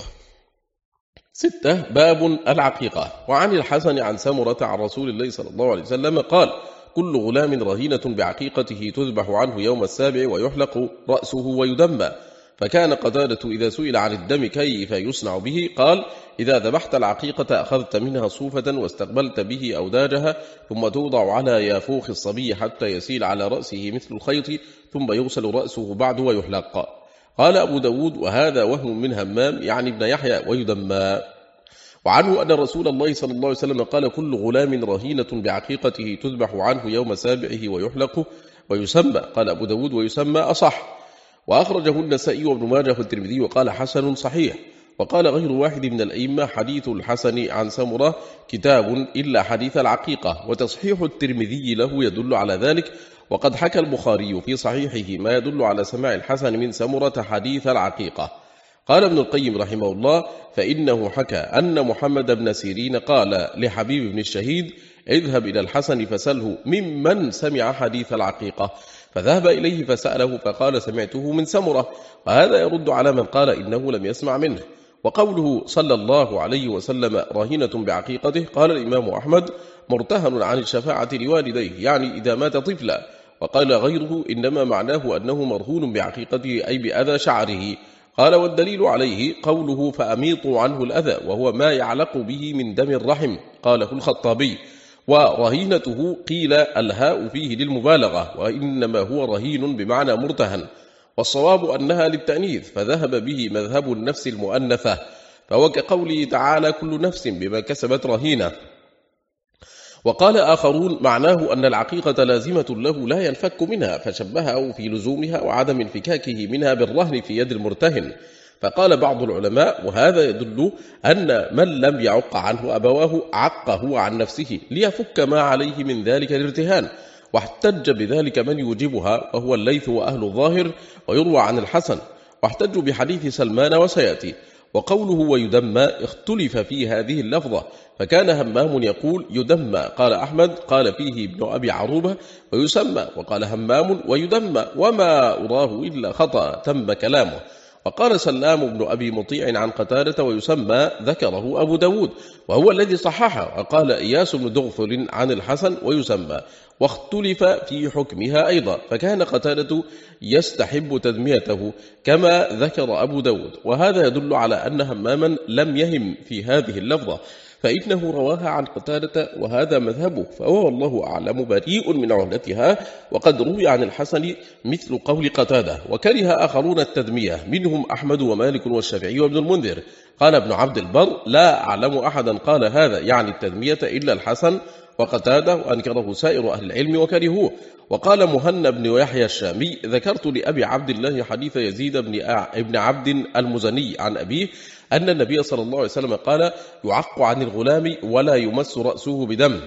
6. باب العقيقة. وعن الحسن عن سمرة عن رسول الله صلى الله عليه وسلم قال كل غلام رهينة بعقيقته تذبح عنه يوم السابع ويحلق رأسه ويدمى. فكان قتادة إذا سئل عن الدم كيف يصنع به قال إذا ذبحت العقيقة أخذت منها صوفة واستقبلت به أوداجها، ثم توضع على يافوخ الصبي حتى يسيل على رأسه مثل الخيط، ثم يغسل رأسه بعد ويحلق. قال أبو داود وهذا وهم من همام يعني ابن يحيى ويدمى. وعنه أن رسول الله صلى الله عليه وسلم قال كل غلام رهينة بعقيقته تذبح عنه يوم سابعه ويحلق ويسمى. قال أبو داود ويسمى أصح. وأخرجه النسائي وابن ماجه والترمذي وقال حسن صحيح. وقال غير واحد من الأئمة حديث الحسن عن سمرة كتاب إلا حديث العقيقة، وتصحيح الترمذي له يدل على ذلك. وقد حكى البخاري في صحيحه ما يدل على سماع الحسن من سمرة حديث العقيقة. قال ابن القيم رحمه الله فإنه حكى أن محمد بن سيرين قال لحبيب بن الشهيد اذهب إلى الحسن فسأله ممن سمع حديث العقيقة، فذهب إليه فسأله فقال سمعته من سمرة، وهذا يرد على من قال إنه لم يسمع منه. وقوله صلى الله عليه وسلم راهنة بعقيقته قال الإمام أحمد مرتهن عن الشفاعة لوالديه، يعني إذا مات طفلا. وقال غيره إنما معناه أنه مرهون بعقيقته أي بأذى شعره. قال والدليل عليه قوله فأميطوا عنه الأذى، وهو ما يعلق به من دم الرحم، قاله الخطابي. ورهينته قيل الهاء فيه للمبالغة، وإنما هو رهين بمعنى مرتهن، والصواب أنها للتأنيث، فذهب به مذهب النفس المؤنثة، فهو كقوله تعالى كل نفس بما كسبت رهينة. وقال آخرون معناه أن العقيقة لازمة له لا ينفك منها، فشبهه في لزومها وعدم انفكاكه منها بالرهن في يد المرتهن. فقال بعض العلماء وهذا يدل أن من لم يعق عنه أبواه عقه عن نفسه ليفك ما عليه من ذلك الارتهان، واحتج بذلك من يوجبها وهو الليث وأهل الظاهر، ويروى عن الحسن، واحتجوا بحديث سلمان وسيأتي. وقوله ويدمى اختلف في هذه اللفظة، فكان همام يقول يدمى، قال أحمد قال فيه ابن أبي عروبة ويسمى، وقال همام ويدمى وما أراه إلا خطأ تم كلامه. وقال سلام بن أبي مطيع عن قتادة ويسمى ذكره أبو داود وهو الذي صححه. وقال إياس بن دغفل عن الحسن ويسمى، واختلف في حكمها أيضا، فكان قتادة يستحب تدميته كما ذكر أبو داود، وهذا يدل على أن هماما لم يهم في هذه اللفظة، فإنه رواها عن قتادة وهذا مذهبه، فهو والله أعلم بريء من عهدتها. وقد روي عن الحسن مثل قول قتادة، وكره آخرون التدمية منهم أحمد ومالك والشافعي وابن المنذر. قال ابن عبد البر لا أعلم أحدا قال هذا يعني التدمية إلا الحسن وقتادة، وأنكره سائر أهل العلم وكرهوه. وقال مهنا بن يحيى الشامي ذكرت لأبي عبد الله حديث يزيد بن عبد المزني عن أبيه أن النبي صلى الله عليه وسلم قال يعق عن الغلام ولا يمس رأسه بدم،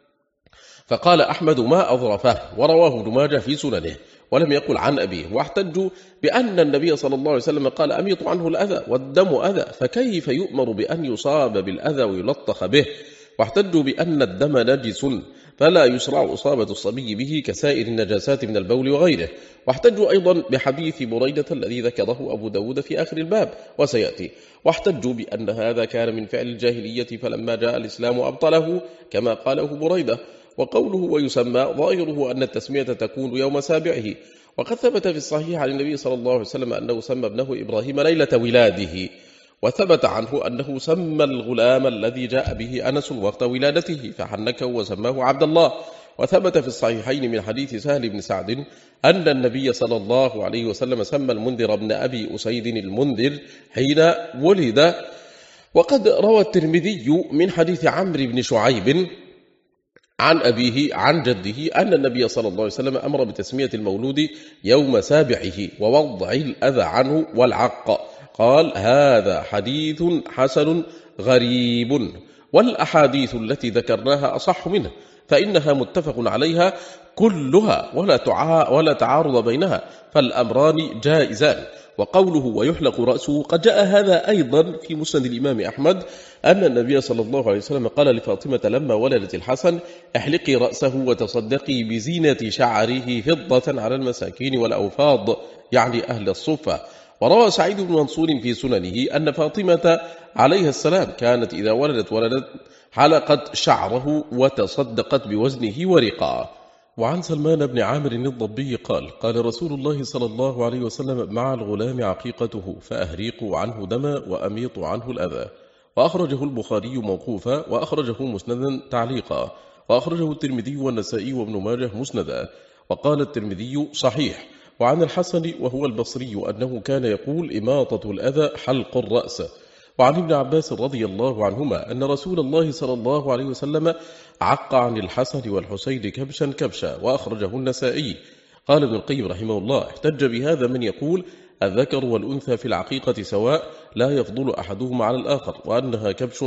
فقال أحمد ما أظرفه، ورواه ابن ماجه في سننه ولم يقل عن أبيه. واحتجوا بأن النبي صلى الله عليه وسلم قال أميط عنه الأذى والدم أذى، فكيف يؤمر بأن يصاب بالأذى ويلطخ به؟ واحتجوا بأن الدم نجس فلا يشرع إصابة الصبي به كسائر النجاسات من البول وغيره. واحتجوا أيضا بحديث بريدة الذي ذكره أبو داود في آخر الباب وسيأتي. واحتجوا بأن هذا كان من فعل الجاهلية فلما جاء الإسلام أبطله كما قاله بريدة. وقوله ويسمى ظاهره أن التسمية تكون يوم سابعه، وقد ثبت في الصحيح عن النبي صلى الله عليه وسلم أنه سمى ابنه إبراهيم ليلة ولاده، وثبت عنه أنه سمى الغلام الذي جاء به أنس وقت ولادته فحنكه وسماه عبد الله. وثبت في الصحيحين من حديث سهل بن سعد أن النبي صلى الله عليه وسلم سمى المنذر بن أبي أسيد المنذر حين ولد. وقد روى الترمذي من حديث عمرو بن شعيب عن أبيه عن جده أن النبي صلى الله عليه وسلم أمر بتسمية المولود يوم سابعه ووضع الأذى عنه والعق. قال هذا حديث حسن غريب، والأحاديث التي ذكرناها أصح منه، فإنها متفق عليها كلها ولا تعارض بينها، فالأمران جائزان. وقوله ويحلق رأسه قد جاء هذا أيضا في مسند الإمام أحمد أن النبي صلى الله عليه وسلم قال لفاطمة لما ولدت الحسن احلقي رأسه وتصدقي بزينة شعره فضة على المساكين والأوفاض، يعني أهل الصفة. وروى سعيد بن منصور في سننه أن فاطمة عليها السلام كانت إذا ولدت حلقت شعره وتصدقت بوزنه ورقاه. وعن سلمان بن عامر الضبي قال قال رسول الله صلى الله عليه وسلم مع الغلام عقيقته فأهريقوا عنه دما وأميطوا عنه الأذى. وأخرجه البخاري موقوفا، وأخرجه مسندا تعليقا، وأخرجه الترمذي والنسائي وابن ماجه مسندا، وقال الترمذي صحيح. وعن الحسن وهو البصري أنه كان يقول إماطة الأذى حلق الرأس. وعن ابن عباس رضي الله عنهما أن رسول الله صلى الله عليه وسلم عق عن الحسن والحسين كبشا، وأخرجه النسائي. قال ابن القيم رحمه الله احتج بهذا من يقول الذكر والأنثى في العقيقة سواء لا يفضل أحدهما على الآخر، وأنها كبش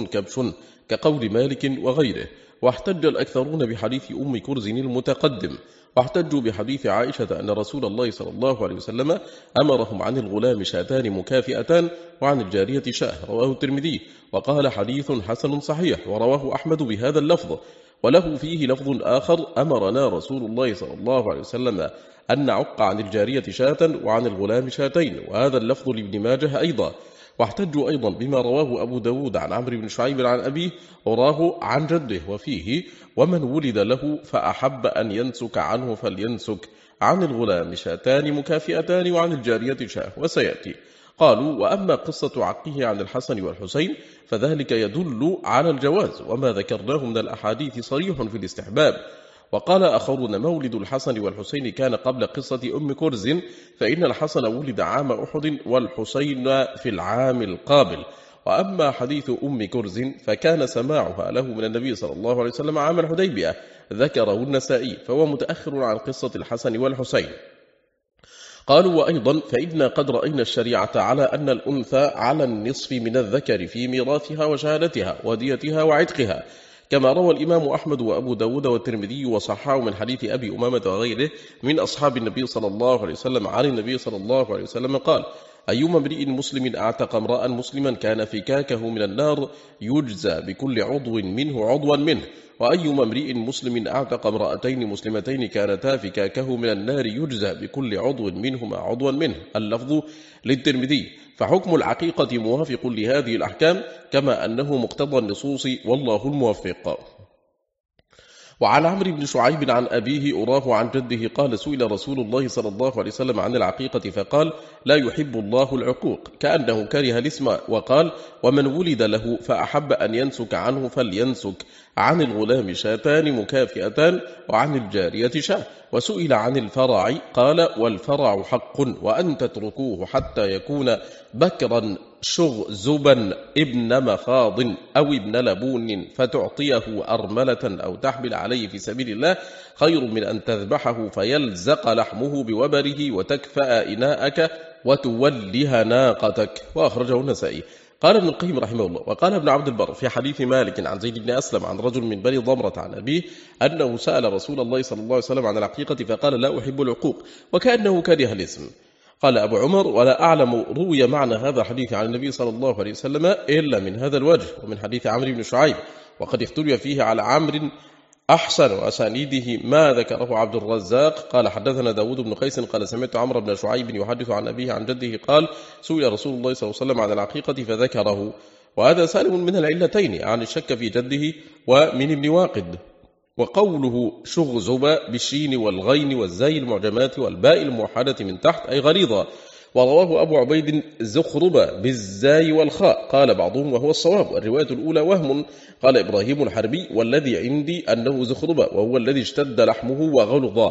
كقول مالك وغيره. واحتج الأكثرون بحديث أم كرز المتقدم، واحتجوا بحديث عائشة أن رسول الله صلى الله عليه وسلم أمرهم عن الغلام شاتان مكافئتان وعن الجارية شاه، رواه الترمذي وقال حديث حسن صحيح، ورواه أحمد بهذا اللفظ. وله فيه لفظ آخر أمرنا رسول الله صلى الله عليه وسلم أن نعق عن الجارية شاة وعن الغلام شاتين، وهذا اللفظ لابن ماجه أيضا. واحتجوا أيضا بما رواه أبو داود عن عمرو بن شعيب عن أبيه وراه عن جده، وفيه ومن ولد له فأحب أن ينسك عنه فلينسك، عن الغلام شاتان مكافئتان وعن الجارية شاه، وسيأتي. قالوا: وأما قصة عقه عن الحسن والحسين فذلك يدل على الجواز، وما ذكرناه من الأحاديث صريح في الاستحباب. وقال آخرون: مولد الحسن والحسين كان قبل قصة أم كرز، فإن الحسن ولد عام أحد والحسين في العام القابل. وأما حديث أم كرز فكان سماعها له من النبي صلى الله عليه وسلم عام الحديبية، ذكره النسائي، فهو متأخر عن قصة الحسن والحسين. قالوا: وأيضا فإنا قد رأينا الشريعة على أن الأنثى على النصف من الذكر في ميراثها وشهادتها وديتها وعتقها، كما روى الإمام أحمد وأبو داود والترمذي وصححه من حديث أبي أمامة وغيره من أصحاب النبي صلى الله عليه وسلم عن النبي صلى الله عليه وسلم قال: أيما امرئ مسلم أعتق امرأ مسلما كان فكاكه من النار يجزى بكل عضو منه عضوا منه، وأيما امرئ مسلم أعتق امرأتين مسلمتين كانتا فكاكه من النار يجزى بكل عضو منهما عضوا منه. اللفظ للترمذي. فحكم العقيقة موافق لهذه الأحكام كما أنه مقتضى النصوص، والله الموفق. وعن عمرو بن شعيب عن أبيه أراه عن جده قال: سئل رسول الله صلى الله عليه وسلم عن العقيقة فقال: لا يحب الله العقوق، كأنه كره الاسم، وقال: ومن ولد له فأحب أن ينسك عنه فلينسك. عن الغلام شاتان مكافئتان وعن الجارية شاة. وسئل عن الفرع قال: والفرع حق، وأن تتركوه حتى يكون بكرا شغزبا ابن مخاض أو ابن لبون فتعطيه أرملة أو تحمل عليه في سبيل الله خير من أن تذبحه فيلزق لحمه بوبره وتكفأ إناءك وتولها ناقتك. وأخرجه النسائي. قال ابن القيم رحمه الله: وقال ابن عبد البر في حديث مالك عن زيد بن أسلم عن رجل من بني ضمرة عن أبيه أنه سأل رسول الله صلى الله عليه وسلم عن العقيقة فقال: لا أحب العقوق، وكأنه كره الاسم. قال أبو عمر: ولا أعلم روي معنى هذا الحديث عن النبي صلى الله عليه وسلم إلا من هذا الوجه، ومن حديث عمرو بن شعيب، وقد اختلف فيه على عمرو أحسن وأسانيده ما ذكره عبد الرزاق. قال: حدثنا داود بن قيس قال: سمعت عمرو بن شعيب يحدث عن أبيه عن جده قال: سئل رسول الله صلى الله عليه وسلم عن العقيقة فذكره. وهذا سالم من العلتين، عن الشك في جده ومن ابن واقد. وقوله شغزب بالشين والغين والزاي المعجمات والباء الموحدة من تحت أي غليظة. ورواه أبو عبيد زخرب بالزاي والخاء. قال بعضهم وهو الصواب، والرواية الأولى وهم. قال إبراهيم الحربي: والذي عندي أنه زخرب، وهو الذي اشتد لحمه وغلظ.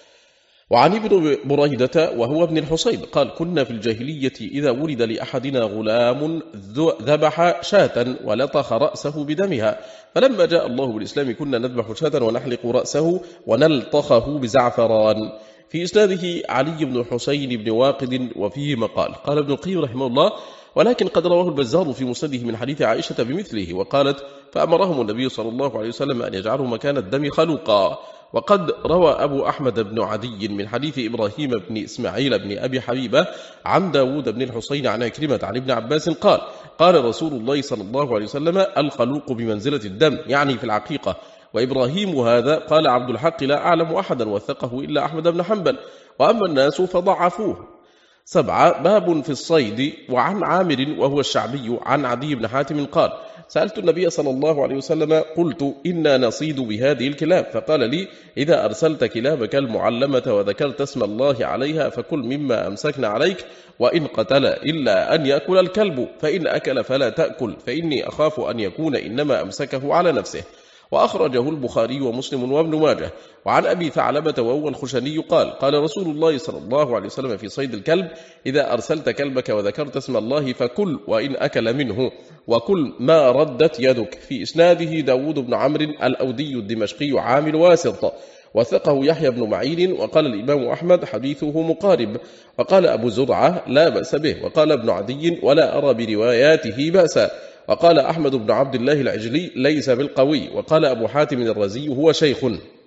وعن ابن بريدة وهو ابن الحصيب قال: كنا في الجاهلية إذا ولد لأحدنا غلام ذبح شاة ولطخ رأسه بدمها، فلما جاء الله بالإسلام كنا نذبح شاة ونحلق رأسه ونلطخه بزعفران. في إسناده علي بن حسين بن واقد وفيه مقال. قال ابن القيم رحمه الله: ولكن قد رواه البزار في مسنده من حديث عائشة بمثله، وقالت: فأمرهم النبي صلى الله عليه وسلم أن يجعلوا مكان الدم خلوقا. وقد روى أبو أحمد بن عدي من حديث إبراهيم بن إسماعيل بن أبي حبيبة عن داود بن الحسين عن عكرمة عن ابن عباس قال: قال رسول الله صلى الله عليه وسلم: الخلوق بمنزلة الدم، يعني في العقيقة. وإبراهيم هذا قال عبد الحق: لا أعلم أحدا وثقه إلا أحمد بن حنبل، وأما الناس فضعفوه. 7. باب في الصيد. وعن عامر وهو الشعبي عن عدي بن حاتم قال: سألت النبي صلى الله عليه وسلم قلت: إنا نصيد بهذه الكلاب، فقال لي: إذا أرسلت كلابك المعلمة وذكرت اسم الله عليها فكل مما أمسكنا عليك، وإن قتل إلا أن يأكل الكلب، فإن أكل فلا تأكل، فإني أخاف أن يكون إنما أمسكه على نفسه. وأخرجه البخاري ومسلم وابن ماجه. وعن أبي ثعلبة وهو الخشني قال: قال رسول الله صلى الله عليه وسلم في صيد الكلب: إذا أرسلت كلبك وذكرت اسم الله فكل، وإن أكل منه، وكل ما ردت يدك. في إسناده داود بن عمرو الأودي الدمشقي عامل واسط، وثقه يحيى بن معين. وقال الإمام أحمد: حديثه مقارب. وقال أبو زرعة: لا بأس به. وقال ابن عدي: ولا أرى برواياته بأسا. وقال أحمد بن عبد الله العجلي: ليس بالقوي. وقال أبو حاتم الرزي: هو شيخ.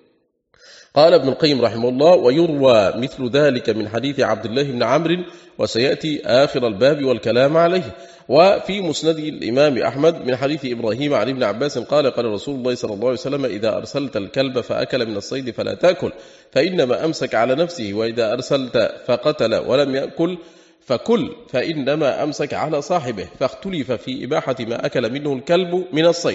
قال ابن القيم رحمه الله: ويروى مثل ذلك من حديث عبد الله بن عمرو، وسيأتي آخر الباب والكلام عليه. وفي مسند الإمام أحمد من حديث إبراهيم عن ابن عباس قال: قال رسول الله صلى الله عليه وسلم: إذا أرسلت الكلب فأكل من الصيد فلا تأكل، فإنما أمسك على نفسه، وإذا أرسلت فقتل ولم يأكل فكل، فإنما أمسك على صاحبه. فاختلف في إباحة ما أكل منه الكلب من الصيد،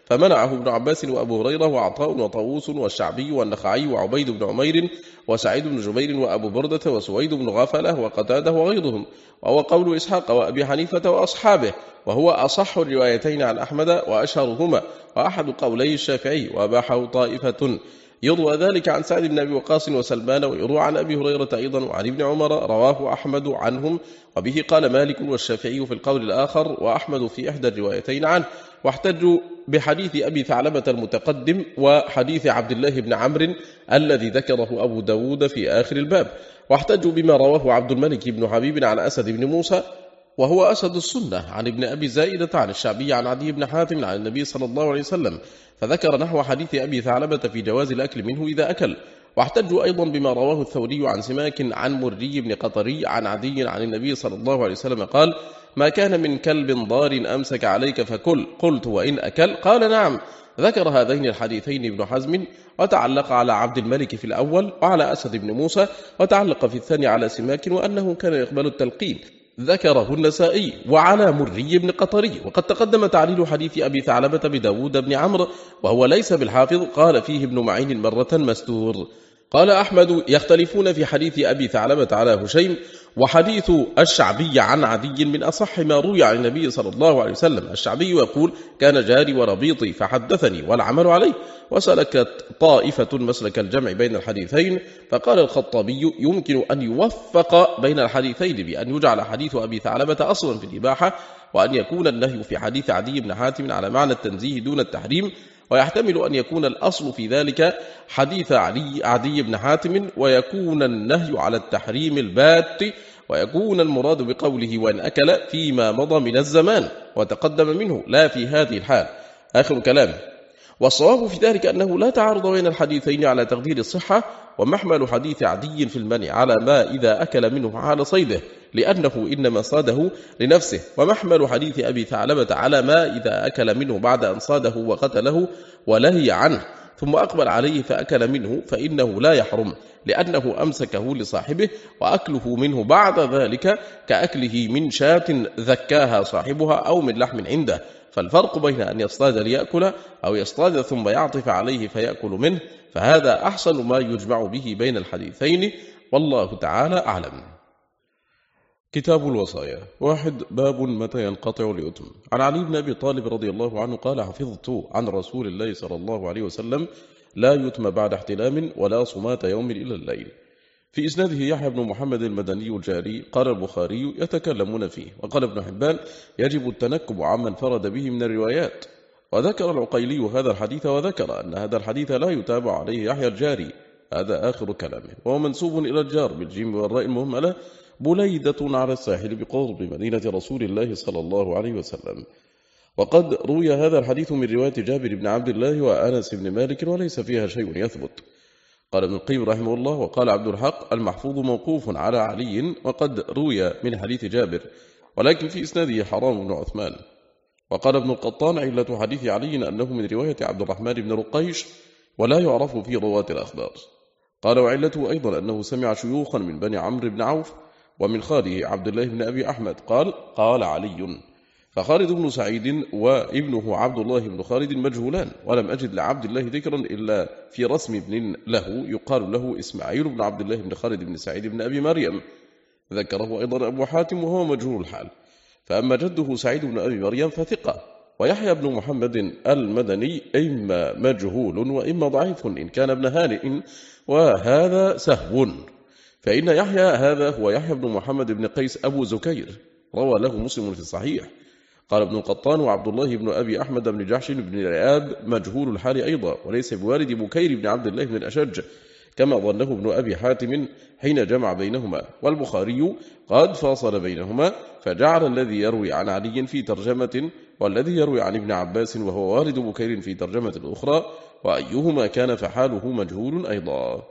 فمنعه ابن عباس وأبو هريرة وعطاء وطاووس والشعبي والنخعي وعبيد بن عمير وسعيد بن جبير وأبو بردة وسويد بن غفلة وقتادة وغيرهم، وهو قول إسحاق وأبي حنيفة وأصحابه، وهو أصح الروايتين عن أحمد وأشهرهما، وأحد قولي الشافعي، وأباحه طائفة. يروى ذلك عن سعد بن أبي وقاص وسلمان، ويروى عن أبي هريرة أيضا وعن ابن عمر، رواه أحمد عنهم، وبه قال مالك والشافعي في القول الآخر، وأحمد في إحدى الروايتين عنه. واحتجوا بحديث أبي ثعلبة المتقدم وحديث عبد الله بن عمرو الذي ذكره أبو داود في آخر الباب، واحتجوا بما رواه عبد الملك بن حبيب عن أسد بن موسى وهو أسد السنة عن ابن أبي زائدة عن الشعبي عن عدي بن حاتم عن النبي صلى الله عليه وسلم، فذكر نحو حديث أبي ثعلبة في جواز الأكل منه إذا أكل. واحتجوا أيضا بما رواه الثوري عن سماك عن مري بن قطري عن عدي عن النبي صلى الله عليه وسلم قال: ما كان من كلب ضار أمسك عليك فكل، قلت: وإن أكل؟ قال: نعم. ذكر هذين الحديثين ابن حزم، وتعلق على عبد الملك في الأول وعلى أسد بن موسى، وتعلق في الثاني على سماك وأنه كان يقبل التلقين، ذكره النسائي، وعلى مري بن قطري. وقد تقدم تعليل حديث أبي ثعلبة بداود بن عمرو وهو ليس بالحافظ، قال فيه ابن معين مرة مستور. قال أحمد: يختلفون في حديث أبي ثعلبة على هشيم، وحديث الشعبي عن عدي من أصح ما روي عن النبي صلى الله عليه وسلم. الشعبي يقول: كان جاري وربيطي فحدثني والعمل عليه. وسلكت طائفة مسلك الجمع بين الحديثين، فقال الخطابي: يمكن أن يوفق بين الحديثين بأن يجعل حديث أبي ثعلبة أصلا في الإباحة، وأن يكون النهي في حديث عدي بن حاتم على معنى التنزيه دون التحريم، ويحتمل أن يكون الأصل في ذلك حديث عدي بن حاتم، ويكون النهي على التحريم البات، ويكون المراد بقوله وإن أكل فيما مضى من الزمان وتقدم منه، لا في هذه الحال. آخر كلامه. والصواب في ذلك أنه لا تعارض بين الحديثين على تقدير الصحة، ومحمل حديث عدي في المنع على ما إذا أكل منه حال صيده، لأنه إنما صاده لنفسه، ومحمل حديث أبي ثعلبة على ما إذا أكل منه بعد أن صاده وقتله ولهي عنه ثم أقبل عليه فأكل منه، فإنه لا يحرم، لأنه أمسكه لصاحبه، وأكله منه بعد ذلك كأكله من شاة ذكاها صاحبها أو من لحم عنده. فالفرق بين أن يصطاد ليأكل أو يصطاد ثم يعطف عليه فيأكل منه، فهذا أحسن ما يجمع به بين الحديثين، والله تعالى أعلم. كتاب الوصايا. 1. باب متى ينقطع اليتم. عن علي بن أبي طالب رضي الله عنه قال: حفظت عن رسول الله صلى الله عليه وسلم: لا يتم بعد احتلام ولا صمات يوم إلى الليل. في إسناده يحيى بن محمد المدني الجاري. قال البخاري: يتكلمون فيه. وقال ابن حبان: يجب التنكب عمن فرد به من الروايات. وذكر العقيلي هذا الحديث، وذكر أن هذا الحديث لا يتابع عليه يحيى الجاري. هذا آخر كلامه، وهو منسوب إلى الجار بالجيم والراء المهملة، بليدة على الساحل بقرب مدينة رسول الله صلى الله عليه وسلم. وقد روي هذا الحديث من رواية جابر بن عبد الله وأنس بن مالك، وليس فيها شيء يثبت. قال ابن القيم رحمه الله: وقال عبد الحق: المحفوظ موقوف على علي، وقد روي من حديث جابر، ولكن في إسناده حرام بن عثمان. وقال ابن القطان: علة حديث علي أنه من رواية عبد الرحمن بن رقيش، ولا يعرف في رواة الأخبار. قال: وعلته أيضا أنه سمع شيوخا من بني عمرو بن عوف ومن خاله عبد الله بن أبي أحمد قال علي. فخالد بن سعيد وابنه عبد الله بن خالد مجهولان، ولم أجد لعبد الله ذكرا إلا في رسم ابن له يقال له إسماعيل بن عبد الله بن خالد بن سعيد بن أبي مريم، ذكره أيضا أبو حاتم وهو مجهول الحال. فأما جده سعيد بن أبي مريم فثقة. ويحيى بن محمد المدني إما مجهول وإما ضعيف إن كان ابن هانئ، وهذا سهو، فإن يحيى هذا هو يحيى بن محمد بن قيس أبو زكير، روى له مسلم في الصحيح. قال ابن القطان: وعبد الله بن أبي أحمد بن جحش بن رئاب مجهول الحال أيضا، وليس بوالد بكير بن عبد الله بن الأشج كما ظنه ابن أبي حاتم حين جمع بينهما. والبخاري قد فاصل بينهما، فجعل الذي يروي عن علي في ترجمة، والذي يروي عن ابن عباس وهو والد بكير في ترجمة أخرى، وأيهما كان فحاله مجهول أيضا.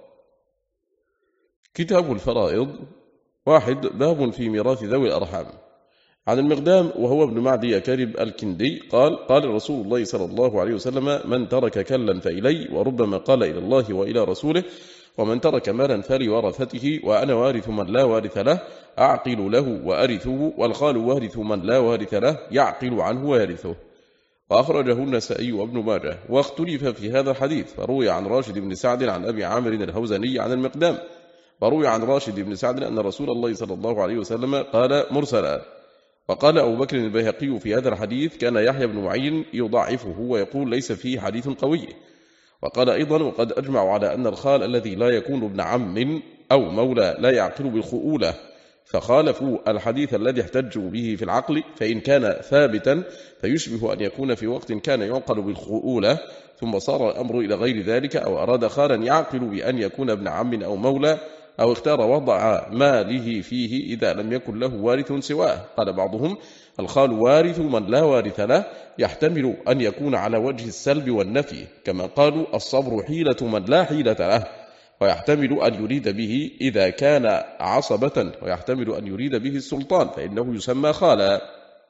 كتاب الفرائض. 1. باب في ميراث ذوي الأرحام. عن المقدام وهو ابن معدي كارب الكندي قال رسول الله صلى الله عليه وسلم: من ترك كلا فإلي، وربما قال إلى الله وإلى رسوله، ومن ترك مالا فلورثته، وأنا وارث من لا وارث له، أعقل له وأرثه، والخال وارث من لا وارث له، يعقل عنه ويرثه. وأخرجه النسائي وابن ماجه. واختلف في هذا الحديث، فروي عن راشد بن سعد عن أبي عامر الهوزني عن المقدام، وروي عن راشد بن سعد أن رسول الله صلى الله عليه وسلم قال مرسلا. وقال أبو بكر البيهقي في هذا الحديث كان يحيى بن معين يضعفه ويقول ليس فيه حديث قوي. وقال أيضا وقد أجمع على أن الخال الذي لا يكون ابن عم أو مولى لا يعقل بالخؤولة، فخالفوا الحديث الذي احتجوا به في العقل، فإن كان ثابتا فيشبه أن يكون في وقت كان يعقل بالخؤولة ثم صار الأمر إلى غير ذلك، أو أراد خالا يعقل بأن يكون ابن عم أو مولى، أو اختار وضع ماله فيه إذا لم يكن له وارث سواه. قال بعضهم الخال وارث من لا وارث له، يحتمل أن يكون على وجه السلب والنفي، كما قالوا الصبر حيلة من لا حيلة له، ويحتمل أن يريد به إذا كان عصبة، ويحتمل أن يريد به السلطان فإنه يسمى خالا.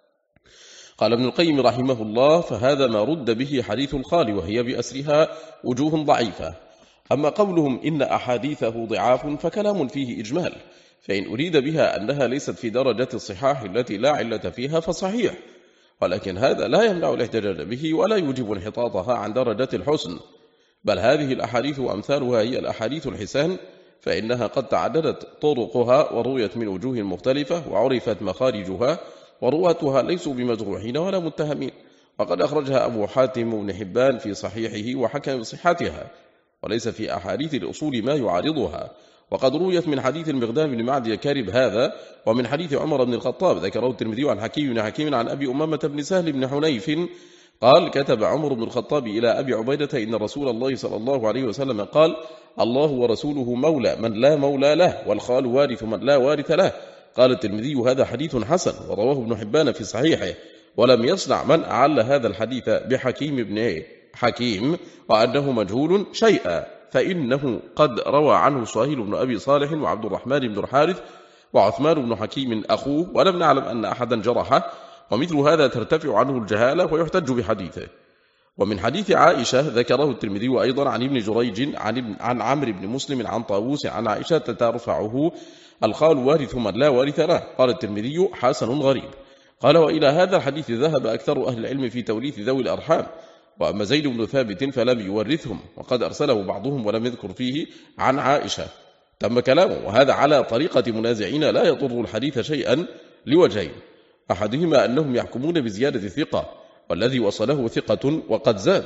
قال ابن القيم رحمه الله فهذا ما رد به حديث الخال، وهي بأسرها وجوه ضعيفة. أما قولهم إن أحاديثه ضعاف فكلام فيه إجمال، فإن أريد بها أنها ليست في درجة الصحاح التي لا علة فيها فصحيح، ولكن هذا لا يمنع الاحتجاج به ولا يوجب انحطاطها عن درجة الحسن، بل هذه الأحاديث وأمثالها هي الأحاديث الحسان، فإنها قد تعددت طرقها ورويت من وجوه مختلفة وعرفت مخارجها، ورواتها ليسوا بمجروحين ولا متهمين. وقد أخرجها أبو حاتم بن حبان في صحيحه وحكم بصحتها، وليس في أحاديث الأصول ما يعارضها. وقد رويت من حديث المقدام بن معدي كارب هذا، ومن حديث عمر بن الخطاب ذكره الترمذي عن حكيم بن حكيم عن أبي أمامة بن سهل بن حنيف قال كتب عمر بن الخطاب إلى أبي عبيدة إن رسول الله صلى الله عليه وسلم قال الله ورسوله مولى من لا مولى له، والخال وارث من لا وارث له. قال الترمذي هذا حديث حسن، ورواه ابن حبان في صحيحه، ولم يصنع من أعل هذا الحديث بحكيم بن حكيم وأنه مجهول شيئا، فإنه قد روى عنه سهيل بن أبي صالح وعبد الرحمن بن الحارث وعثمان بن حكيم أخوه، ولم نعلم أن أحدا جرحه، ومثل هذا ترتفع عنه الجهالة ويحتج بحديثه. ومن حديث عائشة ذكره الترمذي أيضا عن ابن جريج عن عمرو بن مسلم عن طاووس عن عائشة ترفعه الخال وارث من لا وارث له. قال الترمذي حسن غريب. قال وإلى هذا الحديث ذهب أكثر أهل العلم في توريث ذوي الأرحام، وأما زيد بن ثابت فلم يورثهم، وقد أرسله بعضهم ولم يذكر فيه عن عائشة. تم كلامه، وهذا على طريقة منازعين لا يضر الحديث شيئا لوجهين: أحدهما أنهم يحكمون بزيادة الثقة، والذي وصله ثقة وقد زاد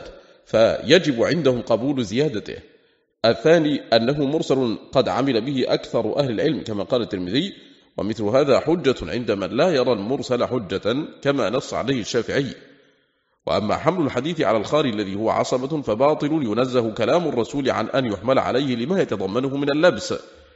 فيجب عندهم قبول زيادته. الثاني أنه مرسل قد عمل به أكثر أهل العلم كما قال الترمذي، ومثل هذا حجة عند من لا يرى المرسل حجة كما نص عليه الشافعي. وأما حمل الحديث على الخال الذي هو عصبة فباطل، ينزه كلام الرسول عن أن يحمل عليه لما يتضمنه من اللبس،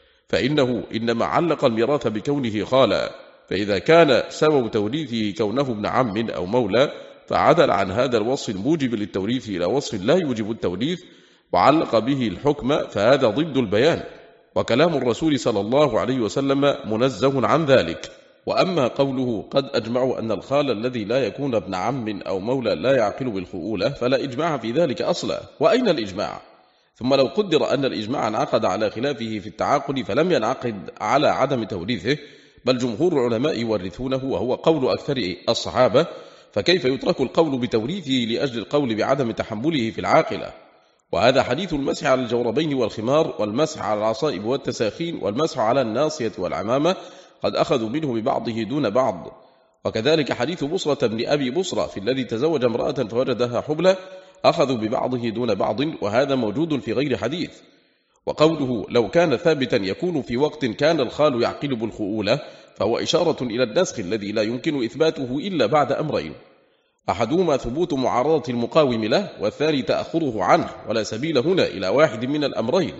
فإنه إنما علق الميراث بكونه خالا، فإذا كان سبب توريثه كونه ابن عم أو مولى فعدل عن هذا الوصف الموجب للتوريث إلى وصف لا يوجب التوريث وعلق به الحكم، فهذا ضد البيان، وكلام الرسول صلى الله عليه وسلم منزه عن ذلك. وأما قوله قد أجمعوا أن الخال الذي لا يكون ابن عم أو مولى لا يعقل بالخؤولة، فلا إجماع في ذلك أصلا. وأين الإجماع؟ ثم لو قدر أن الإجماع انعقد على خلافه في التعاقد فلم ينعقد على عدم توريثه، بل جمهور العلماء يورثونه وهو قول أكثر الصحابة، فكيف يترك القول بتوريثه لأجل القول بعدم تحمله في العاقلة؟ وهذا حديث المسح على الجوربين والخمار، والمسح على العصائب والتساخين، والمسح على الناصية والعمامة قد أخذوا منه ببعضه دون بعض. وكذلك حديث بصرة بن أبي بصرة في الذي تزوج امرأة فوجدها حبلى، أخذوا ببعضه دون بعض، وهذا موجود في غير حديث. وقوله لو كان ثابتا يكون في وقت كان الخال يعقل بالخؤولة، فهو إشارة إلى النسخ الذي لا يمكن إثباته إلا بعد أمرين: أحدهما ثبوت معارضة المقاوم له، والثاني تأخره عنه، ولا سبيل هنا إلى واحد من الأمرين.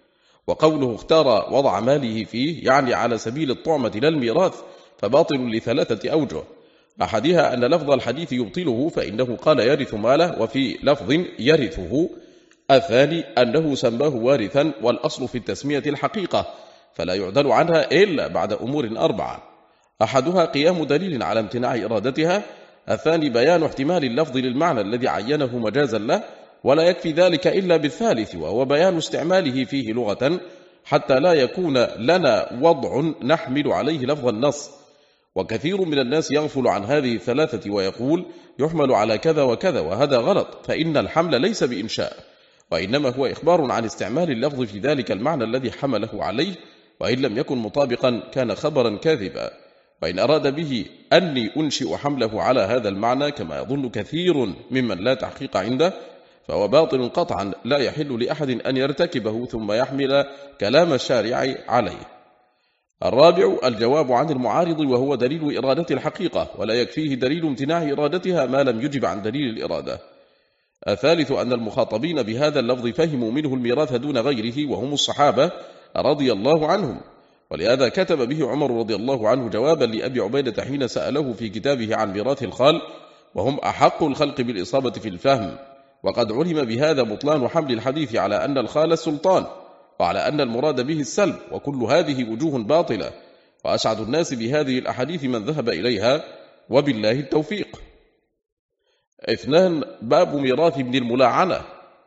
وقوله اختار وضع ماله فيه يعني على سبيل الطعمة لا الميراث، فباطل لثلاثة أوجه: أحدها أن لفظ الحديث يبطله، فإنه قال يرث ماله وفي لفظ يرثه. الثاني أنه سماه وارثا، والأصل في التسمية الحقيقة، فلا يعدل عنها إلا بعد أمور أربعة: أحدها قيام دليل على امتناع إرادتها، الثاني بيان احتمال اللفظ للمعنى الذي عينه مجازا له، ولا يكفي ذلك إلا بالثالث وهو بيان استعماله فيه لغة، حتى لا يكون لنا وضع نحمل عليه لفظ النص. وكثير من الناس يغفل عن هذه الثلاثة ويقول يحمل على كذا وكذا، وهذا غلط، فإن الحمل ليس بإنشاء، وإنما هو إخبار عن استعمال اللفظ في ذلك المعنى الذي حمله عليه، وإن لم يكن مطابقا كان خبرا كاذبا. وإن أراد به أني أنشئ حمله على هذا المعنى كما يظن كثير ممن لا تحقيق عنده، فهو باطل قطعا لا يحل لأحد أن يرتكبه ثم يحمل كلام الشارع عليه. الرابع الجواب عن المعارض، وهو دليل إرادة الحقيقة، ولا يكفيه دليل امتناع إرادتها ما لم يجب عن دليل الإرادة. الثالث أن المخاطبين بهذا اللفظ فهموا منه الميراث دون غيره، وهم الصحابة رضي الله عنهم، ولهذا كتب به عمر رضي الله عنه جوابا لأبي عبيدة حين سأله في كتابه عن ميراث الخال، وهم أحق الخلق بالإصابة في الفهم. وقد علم بهذا بطلان حمل الحديث على أن الخال السلطان، وعلى أن المراد به السلب، وكل هذه وجوه باطلة، وأسعد الناس بهذه الأحاديث من ذهب إليها، وبالله التوفيق. 2 باب ميراث ابن الملاعنة.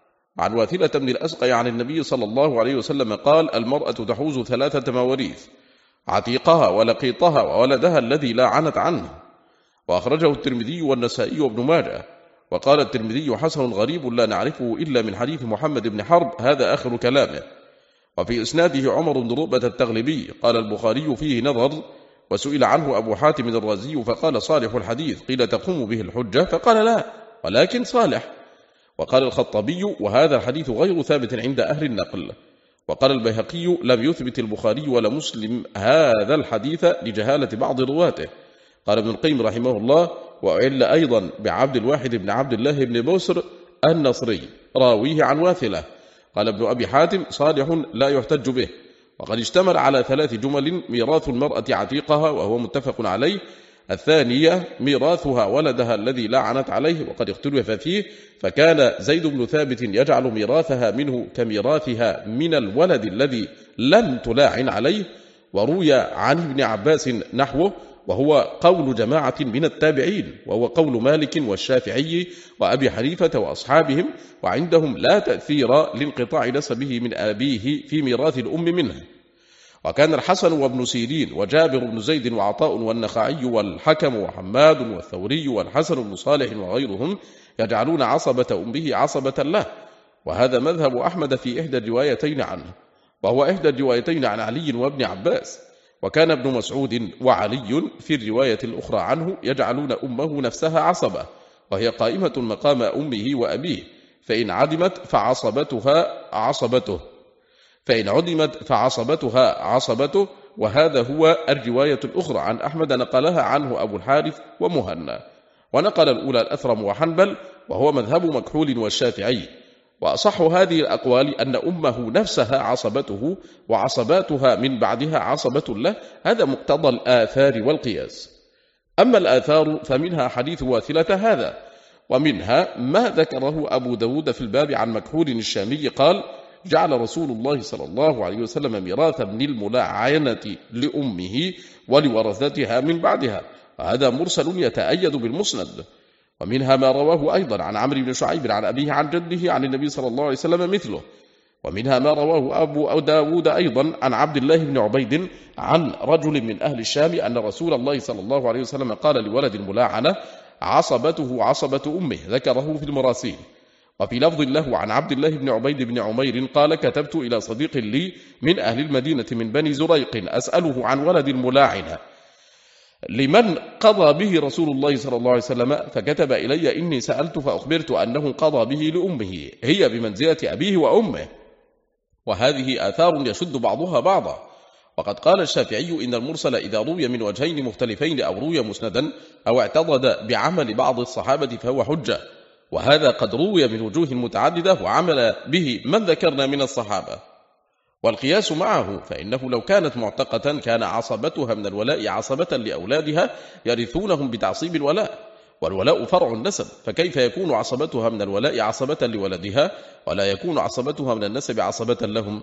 عن واثلة بن الأسقع عن النبي صلى الله عليه وسلم قال: المرأة تحوز 3 مواريث: عتيقها ولقيطها وولدها الذي لا عنت عنه. وأخرجه الترمذي والنسائي وابن ماجه. وقال الترمذي: حسن غريب لا نعرفه إلا من حديث محمد بن حرب، هذا آخر كلامه. وفي إسناده عمر بن رؤبة التغلبي. قال البخاري: فيه نظر. وسئل عنه أبو حاتم الرازي فقال: صالح الحديث. قيل: تقوم به الحجة؟ فقال: لا، ولكن صالح. وقال الخطابي: وهذا الحديث غير ثابت عند أهل النقل. وقال البيهقي: لم يثبت البخاري ولا مسلم هذا الحديث لجهالة بعض رواته. قال ابن القيم رحمه الله: وعل أيضا بعبد الواحد بن عبد الله بن بسر النصري راويه عن واثلة. قال ابن أبي حاتم: صالح لا يحتج به. وقد اشتمل على 3 جمل: ميراث المرأة عتيقها، وهو متفق عليه. الثانية ميراثها ولدها الذي لا عنت عليه، وقد اختلف فيه، فكان زيد بن ثابت يجعل ميراثها منه كميراثها من الولد الذي لم تلاعن عليه. وروي عن ابن عباس نحوه، وهو قول جماعة من التابعين، وهو قول مالك والشافعي وأبي حنيفة وأصحابهم، وعندهم لا تأثير لانقطاع نسبه من أبيه في ميراث الأم منه. وكان الحسن وابن سيرين وجابر بن زيد وعطاء والنخعي والحكم وحماد والثوري والحسن بن صالح وغيرهم يجعلون عصبة أمه عصبة له، وهذا مذهب أحمد في إحدى الروايتين عنه، وهو إحدى الروايتين عن علي وابن عباس. وكان ابن مسعود وعلي في الرواية الأخرى عنه يجعلون أمه نفسها عصبة، وهي قائمة مقام أمه وأبيه، فإن عدمت فعصبتها عصبته، فإن عدمت فعصبتها عصبته. وهذا هو الرواية الأخرى عن أحمد نقلها عنه أبو الحارث ومهنا، ونقل الأولى الأثرم وحنبل، وهو مذهب مكحول والشافعي. وأصح هذه الأقوال أن أمه نفسها عصبته، وعصباتها من بعدها عصبة له، هذا مقتضى الآثار والقياس. أما الآثار فمنها حديث واثلة هذا، ومنها ما ذكره أبو داود في الباب عن مكحول الشامي قال: جعل رسول الله صلى الله عليه وسلم ميراث ابن الملاعنة لأمه ولورثتها من بعدها، وهذا مرسل يتأيد بالمسند. ومنها ما رواه أيضا عن عمرو بن شعيب عن أبيه عن جده عن النبي صلى الله عليه وسلم مثله. ومنها ما رواه أبو داود أيضا عن عبد الله بن عبيد عن رجل من أهل الشام أن رسول الله صلى الله عليه وسلم قال لولد الملاعنة: عصبته عصبة أمه، ذكره في المراسيل. وفي لفظ له عن عبد الله بن عبيد بن عمير قال: كتبت إلى صديق لي من أهل المدينة من بني زريق أسأله عن ولد الملاعنة لمن قضى به رسول الله صلى الله عليه وسلم، فكتب إلي: إني سألت فأخبرت أنه قضى به لأمه، هي بمنزلة أبيه وأمه. وهذه آثار يشد بعضها بعضا. وقد قال الشافعي: إن المرسل إذا روي من وجهين مختلفين أو روي مسندا أو اعتضد بعمل بعض الصحابة فهو حجة، وهذا قد روي من وجوه متعددة وعمل به من ذكرنا من الصحابة. والقياس معه، فإنه لو كانت معتقة كان عصبتها من الولاء عصبة لأولادها يرثونهم بتعصيب الولاء، والولاء فرع النسب، فكيف يكون عصبتها من الولاء عصبة لولدها ولا يكون عصبتها من النسب عصبة لهم؟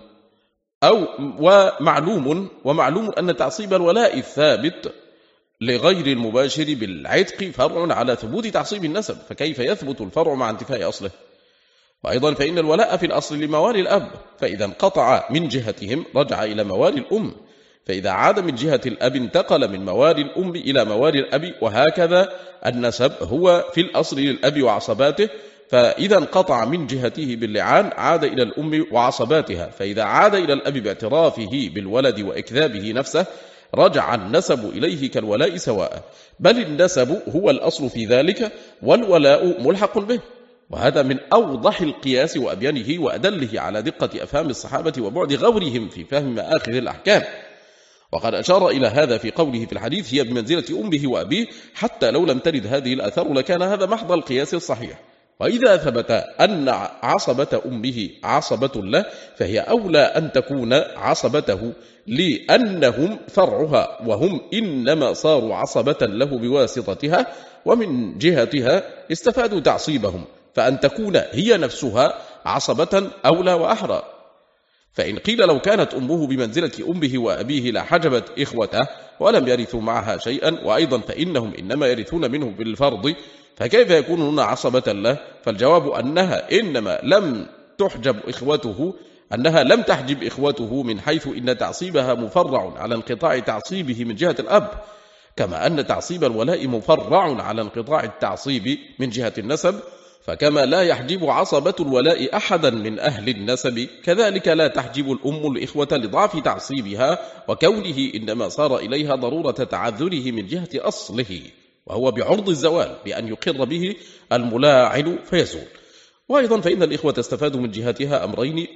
ومعلوم أن تعصيب الولاء الثابت لغير المباشر بالعتق فرع على ثبوت تعصيب النسب، فكيف يثبت الفرع مع انتفاء أصله؟ وأيضا فإن الولاء في الأصل لموالي الأب، فإذا انقطع من جهتهم رجع إلى موالي الأم، فإذا عاد من جهة الأب انتقل من موالي الأم إلى موالي الأب، وهكذا النسب هو في الأصل للأب وعصباته، فإذا انقطع من جهته باللعان عاد إلى الأم وعصباتها، فإذا عاد إلى الأب باعترافه بالولد وإكذابه نفسه رجع النسب إليه كالولاء سواء، بل النسب هو الأصل في ذلك والولاء ملحق به. وهذا من أوضح القياس وأبينه وأدله على دقة أفهام الصحابة وبعد غورهم في فهم مآخذ الأحكام. وقد أشار إلى هذا في قوله في الحديث: هي بمنزلة أمه وأبيه، حتى لو لم ترد هذه الآثار لكان هذا محض القياس الصحيح. وإذا ثبت أن عصبة أمه عصبة له فهي أولى أن تكون عصبته، لأنهم فرعها، وهم إنما صاروا عصبة له بواسطتها، ومن جهتها استفادوا تعصيبهم، فأن تكون هي نفسها عصبة أولى وأحرى. فإن قيل لو كانت أمه بمنزلة أمه وأبيه لحجبت إخوته ولم يرثوا معها شيئا، وأيضا فإنهم إنما يرثون منه بالفرض، فكيف يكونون عصبة له؟ فالجواب أنها إنما لم تحجب إخوته من حيث إن تعصيبها مفرع على انقطاع تعصيبه من جهة الأب، كما أن تعصيب الولاء مفرع على انقطاع التعصيب من جهة النسب. فكما لا يحجب عصبة الولاء أحدا من أهل النسب، كذلك لا تحجب الأم الإخوة لضعف تعصيبها وكونه إنما صار إليها ضرورة تعذره من جهة أصله، وهو بعرض الزوال بأن يقر به الملاعن فيزول. وأيضا فإن الإخوة استفادوا من جهتها أمرين: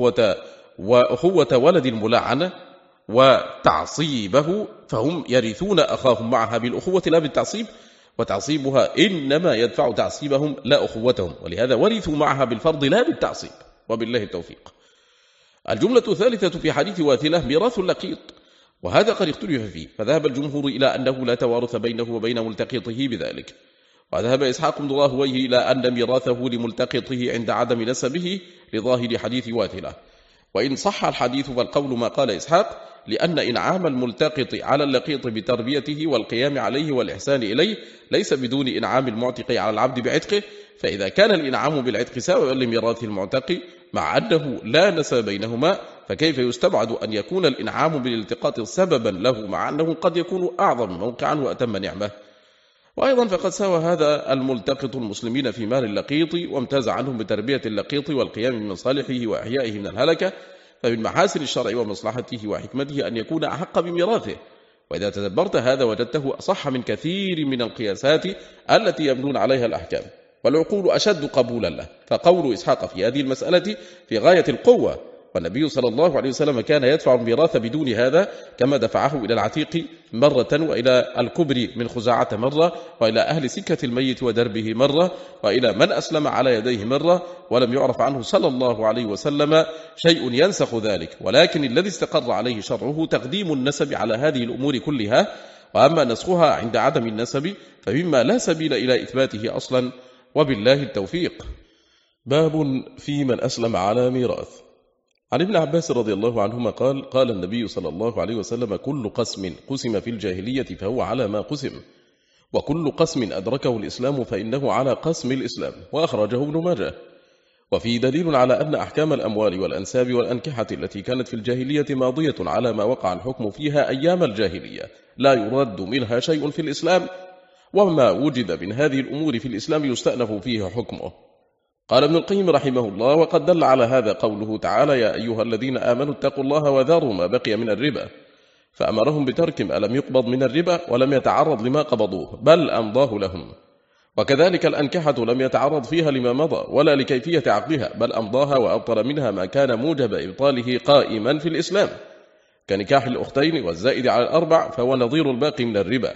أخوة ولد الملاعنة وتعصيبه، فهم يرثون أخاهم معها بالأخوة لا بالتعصيب، وتعصيبها إنما يدفع تعصيبهم لا أخوتهم، ولهذا ورثوا معها بالفرض لا بالتعصيب. وبالله التوفيق. الجملة الثالثة في حديث واثلة ميراث اللقيط، وهذا قد اختلف فيه، فذهب الجمهور إلى أنه لا توارث بينه وبين ملتقطه بذلك، وذهب إسحاق بن راهويه إلى أن ميراثه لملتقطه عند عدم نسبه لظاهر حديث واثلة. وإن صح الحديث فالقول ما قال إسحاق، لأن إنعام الملتقط على اللقيط بتربيته والقيام عليه والإحسان إليه ليس بدون إنعام المعتق على العبد بعتقه، فإذا كان الإنعام بالعتق سببا لميراث المعتق مع أنه لا نسب بينهما، فكيف يستبعد أن يكون الإنعام بالالتقاط سببا له مع أنه قد يكون أعظم موقعا وأتم نعمة؟ وأيضا فقد ساوى هذا الملتقط المسلمين في مال اللقيط، وامتاز عنهم بتربية اللقيط والقيام من صالحه وإحيائه من الهلكة، فمن محاسن الشرع ومصلحته وحكمته أن يكون أحق بميراثه. وإذا تدبرت هذا وجدته أصح من كثير من القياسات التي يبنون عليها الأحكام، والعقول أشد قبولا له. فقول إسحاق في هذه المسألة في غاية القوة، والنبي صلى الله عليه وسلم كان يدفع الميراث بدون هذا، كما دفعه إلى العتيق مرة، وإلى الكبر من خزاعة مرة، وإلى أهل سكة الميت ودربه مرة، وإلى من أسلم على يديه مرة، ولم يعرف عنه صلى الله عليه وسلم شيء ينسخ ذلك. ولكن الذي استقر عليه شرعه تقديم النسب على هذه الأمور كلها، وأما نسخها عند عدم النسب فمما لا سبيل إلى إثباته أصلا. وبالله التوفيق. باب في من أسلم على ميراث. عن ابن عباس رضي الله عنهما قال: قال النبي صلى الله عليه وسلم: كل قسم قسم في الجاهلية فهو على ما قسم، وكل قسم أدركه الإسلام فإنه على قسم الإسلام. وأخرجه ابن ماجه. وفي دليل على أن أحكام الأموال والأنساب والأنكحة التي كانت في الجاهلية ماضية على ما وقع الحكم فيها أيام الجاهلية، لا يرد منها شيء في الإسلام، وما وجد من هذه الأمور في الإسلام يستأنف فيه حكمه. قال ابن القيم رحمه الله: وقد دل على هذا قوله تعالى: يا أيها الذين آمنوا اتقوا الله وذروا ما بقي من الربا، فأمرهم بترك ما لم يقبض من الربا ولم يتعرض لما قبضوه بل أمضاه لهم. وكذلك الأنكحة لم يتعرض فيها لما مضى ولا لكيفية عقدها بل أمضاها وأبطل منها ما كان موجب إبطاله قائما في الإسلام، كنكاح الأختين والزائد على الأربع، فهو نظير الباقي من الربا.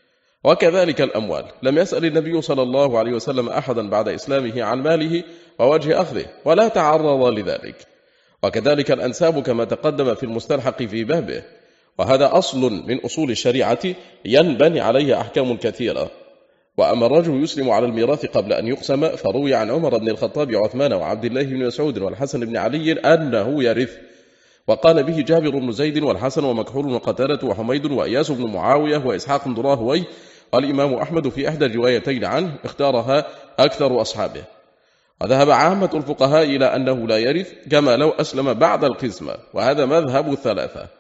وكذلك الأموال، لم يسأل النبي صلى الله عليه وسلم أحدا بعد إسلامه عن ماله ووجه أخذه ولا تعرض لذلك. وكذلك الأنساب كما تقدم في المستلحق في بابه، وهذا أصل من أصول الشريعة ينبني عليه أحكام كثيرة. وأما الرجل يسلم على الميراث قبل أن يقسم، فروي عن عمر بن الخطاب وعثمان وعبد الله بن مسعود والحسن بن علي أنه يرث، وقال به جابر بن زيد والحسن ومكحول وقتادة وحميد وإياس بن معاوية وإسحاق بن راهويه. والإمام أحمد في إحدى الروايتين عنه اختارها أكثر أصحابه. وذهب عامة الفقهاء إلى أنه لا يرث، كما لو أسلم بعد القسمة، وهذا مذهب الثلاثة.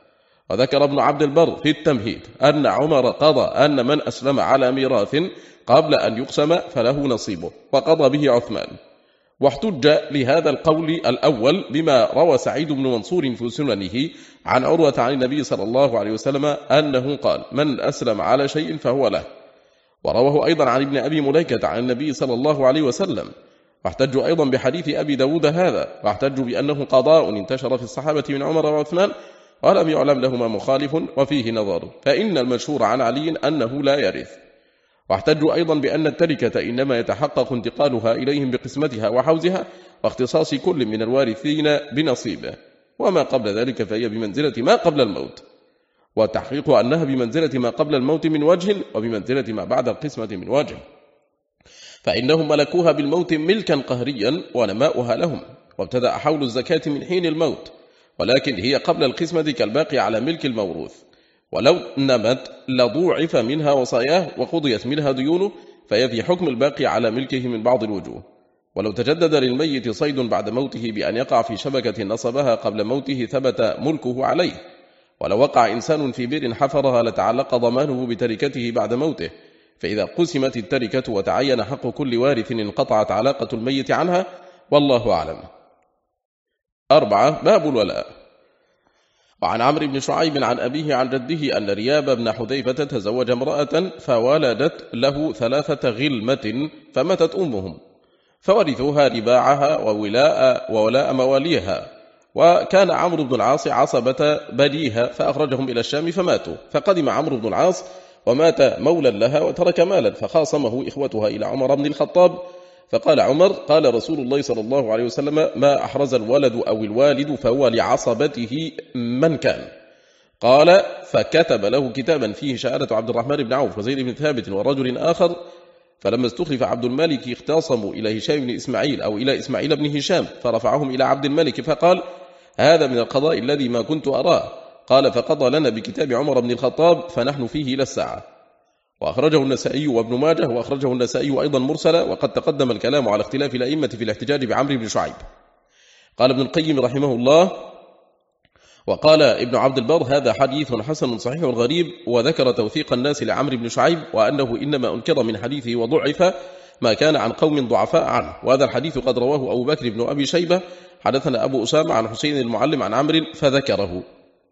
وذكر ابن عبد البر في التمهيد أن عمر قضى أن من أسلم على ميراث قبل أن يقسم فله نصيبه، وقضى به عثمان. واحتج لهذا القول الأول بما روى سعيد بن منصور في سننه عن عروة عن النبي صلى الله عليه وسلم أنه قال: من أسلم على شيء فهو له. ورواه أيضا عن ابن أبي مليكة عن النبي صلى الله عليه وسلم. واحتجوا أيضا بحديث أبي داود هذا، واحتجوا بأنه قضاء انتشر في الصحابة من عمر وعثمان ولم يعلم لهما مخالف وفيه نظر، فإن المشهور عن علي أنه لا يرث. واحتجوا أيضا بأن التركة إنما يتحقق انتقالها إليهم بقسمتها وحوزها واختصاص كل من الوارثين بنصيبه، وما قبل ذلك فهي بمنزلة ما قبل الموت، وتحقيق أنها بمنزلة ما قبل الموت من وجه وبمنزلة ما بعد القسمة من وجه، فإنهم ملكوها بالموت ملكا قهريا ونماؤها لهم، وابتدأ حول الزكاة من حين الموت، ولكن هي قبل القسمة كالباقي على ملك الموروث، ولو نمت لضوعف منها وصاياه وقضيت منها ديونه، فهي في حكم الباقي على ملكه من بعض الوجوه. ولو تجدد للميت صيد بعد موته بأن يقع في شبكة نصبها قبل موته ثبت ملكه عليه، ولو وقع إنسان في بئر حفرها لتعلق ضمانه بتركته بعد موته، فإذا قسمت التركة وتعين حق كل وارث انقطعت علاقة الميت عنها، والله أعلم. 4. باب الولاء. وعن عمرو بن شعيب عن أبيه عن جده أن رياب بن حذيفة تزوج امرأة فولدت له 3 غلمة فماتت أمهم، فورثوها رباعها وولاء مواليها، وكان عمرو بن العاص عصبة بنيها فأخرجهم إلى الشام فماتوا، فقدم عمرو بن العاص ومات مولا لها وترك مالا، فخاصمه إخوتها إلى عمر بن الخطاب، فقال عمر: قال رسول الله صلى الله عليه وسلم: ما أحرز الولد أو الوالد فهو لعصبته من كان. قال: فكتب له كتابا فيه شهادة عبد الرحمن بن عوف وزيد بن ثابت ورجل آخر، فلما استخلف عبد الملك اختصموا إلى هشام بن إسماعيل أو إلى إسماعيل بن هشام، فرفعهم إلى عبد الملك فقال: هذا من القضاء الذي ما كنت أراه. قال: فقضى لنا بكتاب عمر بن الخطاب فنحن فيه إلى الساعة. وأخرجه النسائي وابن ماجه، وأخرجه النسائي أيضا مرسلا، وقد تقدم الكلام على اختلاف الأئمة في الاحتجاج بعمرو بن شعيب. قال ابن القيم رحمه الله: وقال ابن عبد البر: هذا حديث حسن صحيح غريب، وذكر توثيق الناس لعمرو بن شعيب، وأنه إنما أنكر من حديثه وضعف ما كان عن قوم ضعفاء عنه، وهذا الحديث قد رواه أبو بكر بن أبي شيبة. حدثنا أبو أسامة عن حسين المعلم عن عمرو فذكره.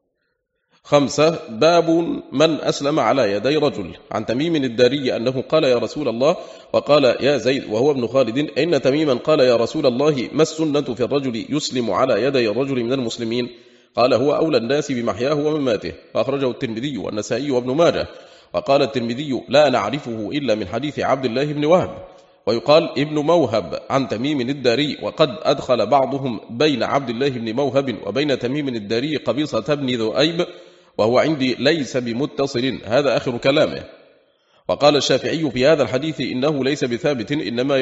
5. باب من أسلم على يدي رجل. عن تميم الداري أنه قال: يا رسول الله، وقال يا زيد وهو ابن خالد: إن تميما قال: يا رسول الله، ما السنة في الرجل يسلم على يدي الرجل من المسلمين؟ قال: هو أولى الناس بمحياه ومماته. فأخرجه الترمذي والنسائي وابن ماجه. وقال الترمذي: لا نعرفه إلا من حديث عبد الله بن وهب، ويقال ابن موهب عن تميم الداري، وقد أدخل بعضهم بين عبد الله بن موهب وبين تميم الداري قبيصة بن ذؤيب، وهو عندي ليس بمتصل. هذا آخر كلامه. وقال الشافعي في هذا الحديث إنه ليس بثابت، إنما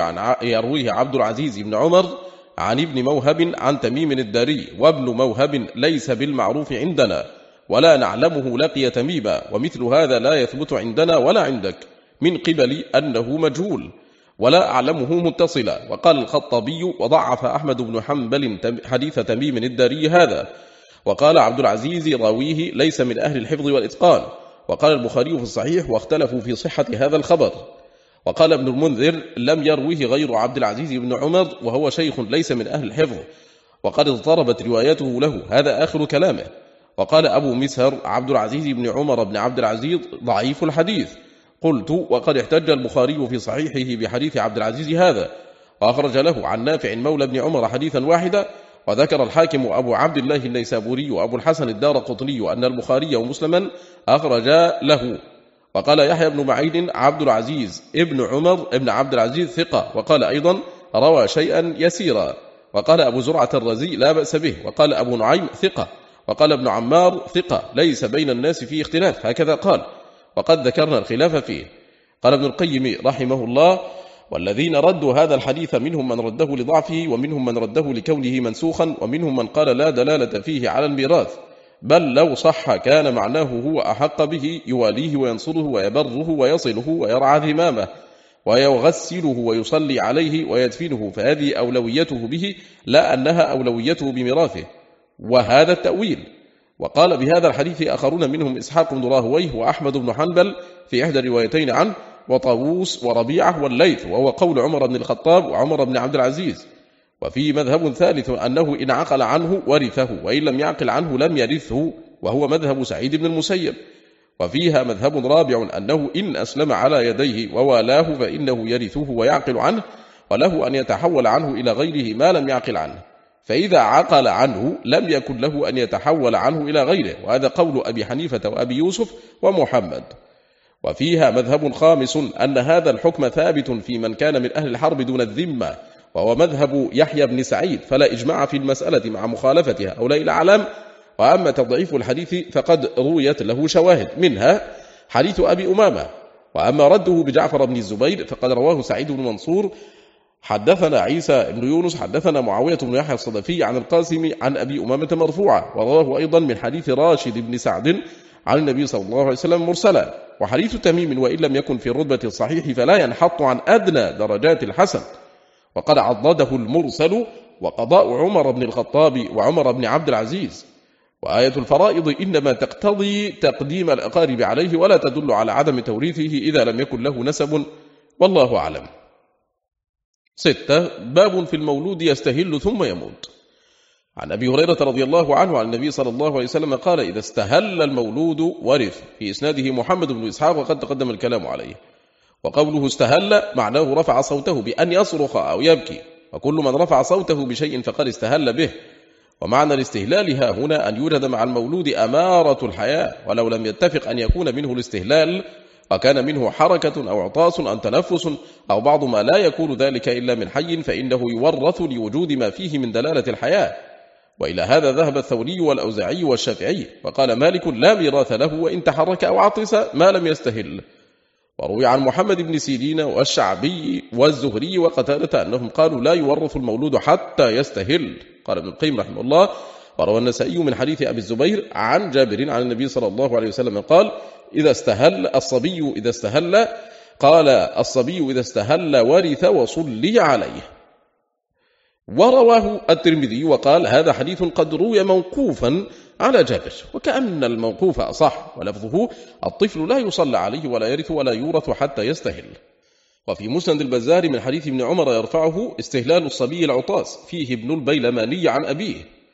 يرويه عبد العزيز بن عمر عن ابن موهب عن تميم الداري، وابن موهب ليس بالمعروف عندنا ولا نعلمه لقي تميما، ومثل هذا لا يثبت عندنا ولا عندك من قبل أنه مجهول، ولا أعلمه متصلا. وقال الخطابي: وضعف أحمد بن حنبل حديث تميم الداري هذا. وقال عبد العزيز: راويه ليس من أهل الحفظ والإتقان. وقال البخاري في الصحيح: واختلفوا في صحة هذا الخبر. وقال ابن المنذر: لم يرويه غير عبد العزيز بن عمر، وهو شيخ ليس من أهل الحفظ، وقد اضطربت روايته له. هذا آخر كلامه. وقال أبو مسهر: عبد العزيز بن عمر بن عبد العزيز ضعيف الحديث. قلت: وقد احتج البخاري في صحيحه بحديث عبد العزيز هذا، وأخرج له عن نافع مولى بن عمر حديثا واحدا. وذكر الحاكم أبو عبد الله النيسابوري وأبو الحسن الدارقطني أن البخاري ومسلما أخرجا له. وقال يحيى بن معين: عبد العزيز ابن عمر ابن عبد العزيز ثقة. وقال أيضا: روى شيئا يسيرا. وقال أبو زرعة الرزي: لا بأس به. وقال أبو نعيم: ثقة. وقال ابن عمار: ثقة، ليس بين الناس فيه اختلاف. هكذا قال، وقد ذكرنا الخلاف فيه. قال ابن القيم رحمه الله: والذين ردوا هذا الحديث منهم من رده لضعفه، ومنهم من رده لكونه منسوخا، ومنهم من قال لا دلالة فيه على الميراث، بل لو صح كان معناه هو أحق به، يواليه وينصره ويبره ويصله ويرعى ذمامه ويغسله ويصلي عليه ويدفنه، فهذه أولويته به لا أنها أولويته بميراثه. وهذا التأويل. وقال بهذا الحديث آخرون منهم إسحاق بن راهويه وأحمد بن حنبل في إحدى الروايتين عنه، وطاووس وربيعة والليث، وهو قول عمر بن الخطاب وعمر بن عبد العزيز. وفيه مذهب ثالث أنه إن عقل عنه ورثه، وإن لم يعقل عنه لم يرثه، وهو مذهب سعيد بن المسيب. وفيها مذهب رابع أنه إن أسلم على يديه ووالاه فإنه يرثه ويعقل عنه، وله أن يتحول عنه إلى غيره ما لم يعقل عنه، فإذا عقل عنه لم يكن له أن يتحول عنه إلى غيره، وهذا قول أبي حنيفة وأبي يوسف ومحمد. وفيها مذهب خامس أن هذا الحكم ثابت في من كان من أهل الحرب دون الذمة، وهو مذهب يحيى بن سعيد، فلا إجماع في المسألة مع مخالفة هؤلاء الأعلام. وأما تضعيف الحديث فقد رويت له شواهد، منها حديث أبي أمامة. وأما رده بجعفر بن الزبير فقد رواه سعيد بن منصور حدثنا عيسى بن يونس حدثنا معاوية بن يحيى الصدفي عن القاسم عن أبي أمامة مرفوعة، ورواه أيضا من حديث راشد بن سعد عن النبي صلى الله عليه وسلم مرسلا. وحديث تميم وإن لم يكن في الرتبة الصحيح فلا ينحط عن أدنى درجات الحسن، وقد عضده المرسل وقضاء عمر بن الخطاب وعمر بن عبد العزيز. وآية الفرائض إنما تقتضي تقديم الأقارب عليه، ولا تدل على عدم توريثه إذا لم يكن له نسب، والله أعلم. 6. باب في المولود يستهل ثم يموت. عن أبي هريرة رضي الله عنه عن النبي صلى الله عليه وسلم قال: إذا استهل المولود ورث. في إسناده محمد بن إسحاق وقد تقدم الكلام عليه. وقوله استهل معناه رفع صوته بأن يصرخ أو يبكي، وكل من رفع صوته بشيء فقد استهل به. ومعنى الاستهلال ها هنا أن يوجد مع المولود أمارة الحياة، ولو لم يتفق أن يكون منه الاستهلال وكان منه حركة أو عطاس أو تنفس أو بعض ما لا يكون ذلك إلا من حي، فإنه يورث لوجود ما فيه من دلالة الحياة. وإلى هذا ذهب الثوري والأوزاعي والشافعي، وقال مالك: لا ميراث له وإن تحرك أو عطس ما لم يستهل. وروي عن محمد بن سيرين والشعبي والزهري وقتادة أنهم قالوا: لا يورث المولود حتى يستهل. قال ابن القيم رحمه الله: وروى النسائي من حديث أبي الزبير عن جابر عن النبي صلى الله عليه وسلم قال: إذا استهل الصبي إذا استهل قال الصبي إذا استهل ورث وصلي عليه. ورواه الترمذي وقال: هذا حديث قد روي موقوفا على جابر، وكأن الموقوف أصح، ولفظه: الطفل لا يصلى عليه ولا يرث ولا يورث حتى يستهل. وفي مسند البزار من حديث ابن عمر يرفعه: استهلال الصبي العطاس، فيه ابن البيلماني عن أبيه.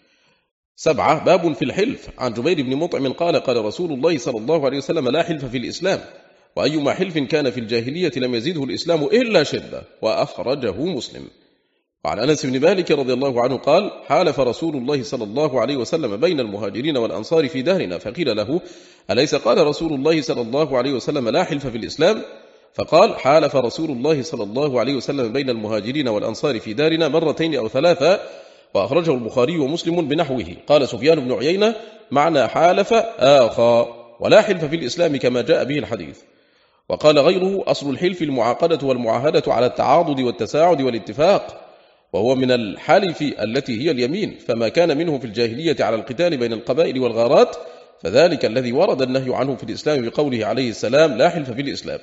7. باب في الحلف. عن جبير بن مطعم قال: قال رسول الله صلى الله عليه وسلم: لا حلف في الإسلام، وأيما حلف كان في الجاهلية لم يزده الإسلام إلا شدة. وأخرجه مسلم. وعن أنس بن مالك رضي الله عنه قال: حالف رسول الله صلى الله عليه وسلم بين المهاجرين والأنصار في دهرنا، فقيل له: أليس قال رسول الله صلى الله عليه وسلم: لا حلف في الإسلام؟ فقال: حالف رسول الله صلى الله عليه وسلم بين المهاجرين والأنصار في دارنا مرتين أو ثلاثة. وأخرجه البخاري ومسلم بنحوه. قال سفيان بن عيينة: معنى حالف آخى، ولا حلف في الإسلام كما جاء به الحديث. وقال غيره: أصل الحلف المعاقدة والمعاهدة على التعاضد والتساعد والاتفاق، وهو من الحلف التي هي اليمين، فما كان منه في الجاهلية على القتال بين القبائل والغارات فذلك الذي ورد النهي عنه في الإسلام بقوله عليه السلام: لا حلف في الإسلام.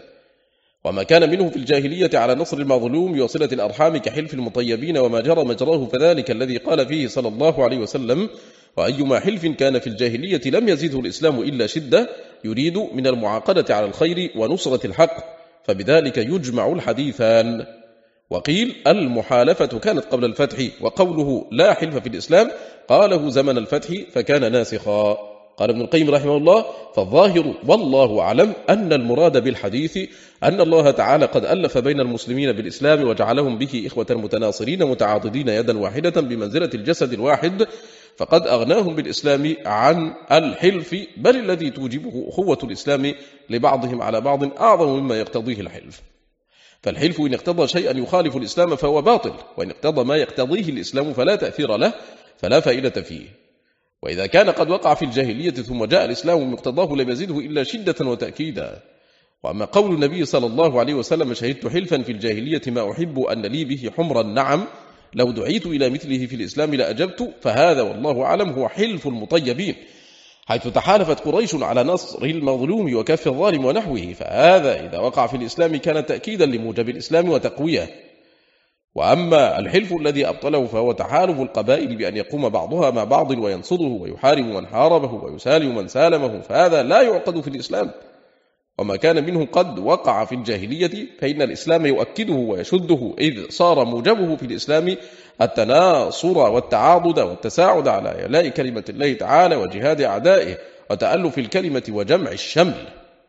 وما كان منه في الجاهلية على نصر المظلوم وصلة الأرحام كحلف المطيبين وما جرى مجراه فذلك الذي قال فيه صلى الله عليه وسلم: وأيما حلف كان في الجاهلية لم يزده الإسلام إلا شدة، يريد من المعاقدة على الخير ونصرة الحق، فبذلك يجمع الحديثان. وقيل المحالفة كانت قبل الفتح، وقوله لا حلف في الإسلام قاله زمن الفتح فكان ناسخا. قال ابن القيم رحمه الله: فالظاهر والله أعلم أن المراد بالحديث أن الله تعالى قد ألف بين المسلمين بالإسلام وجعلهم به إخوة متناصرين متعاضدين يدا واحدة بمنزلة الجسد الواحد، فقد أغناهم بالإسلام عن الحلف، بل الذي توجبه أخوة الإسلام لبعضهم على بعض أعظم مما يقتضيه الحلف. فالحلف إن اقتضى شيئا يخالف الإسلام فهو باطل، وإن اقتضى ما يقتضيه الإسلام فلا تأثير له، فلا فائدة فيه. وإذا كان قد وقع في الجاهلية ثم جاء الإسلام مقتضاه لم يزده إلا شدة وتأكيدا. وأما قول النبي صلى الله عليه وسلم: شهدت حلفا في الجاهلية ما أحب أن لي به حمر النعم، لو دعيت إلى مثله في الإسلام لأجبت، فهذا والله أعلم هو حلف المطيبين، حيث تحالفت قريش على نصر المظلوم وكف الظالم ونحوه، فهذا إذا وقع في الإسلام كان تأكيدا لموجب الإسلام وتقويه. وأما الحلف الذي أبطله فهو تحالف القبائل بأن يقوم بعضها مع بعض وينصده ويحارب من حاربه ويسالم من سالمه، فهذا لا يعقد في الإسلام، وما كان منه قد وقع في الجاهلية فإن الإسلام يؤكده ويشده، إذ صار موجبه في الإسلام التناصر والتعاضد والتساعد على إعلاء كلمة الله تعالى وجهاد أعدائه وتألف الكلمة وجمع الشمل.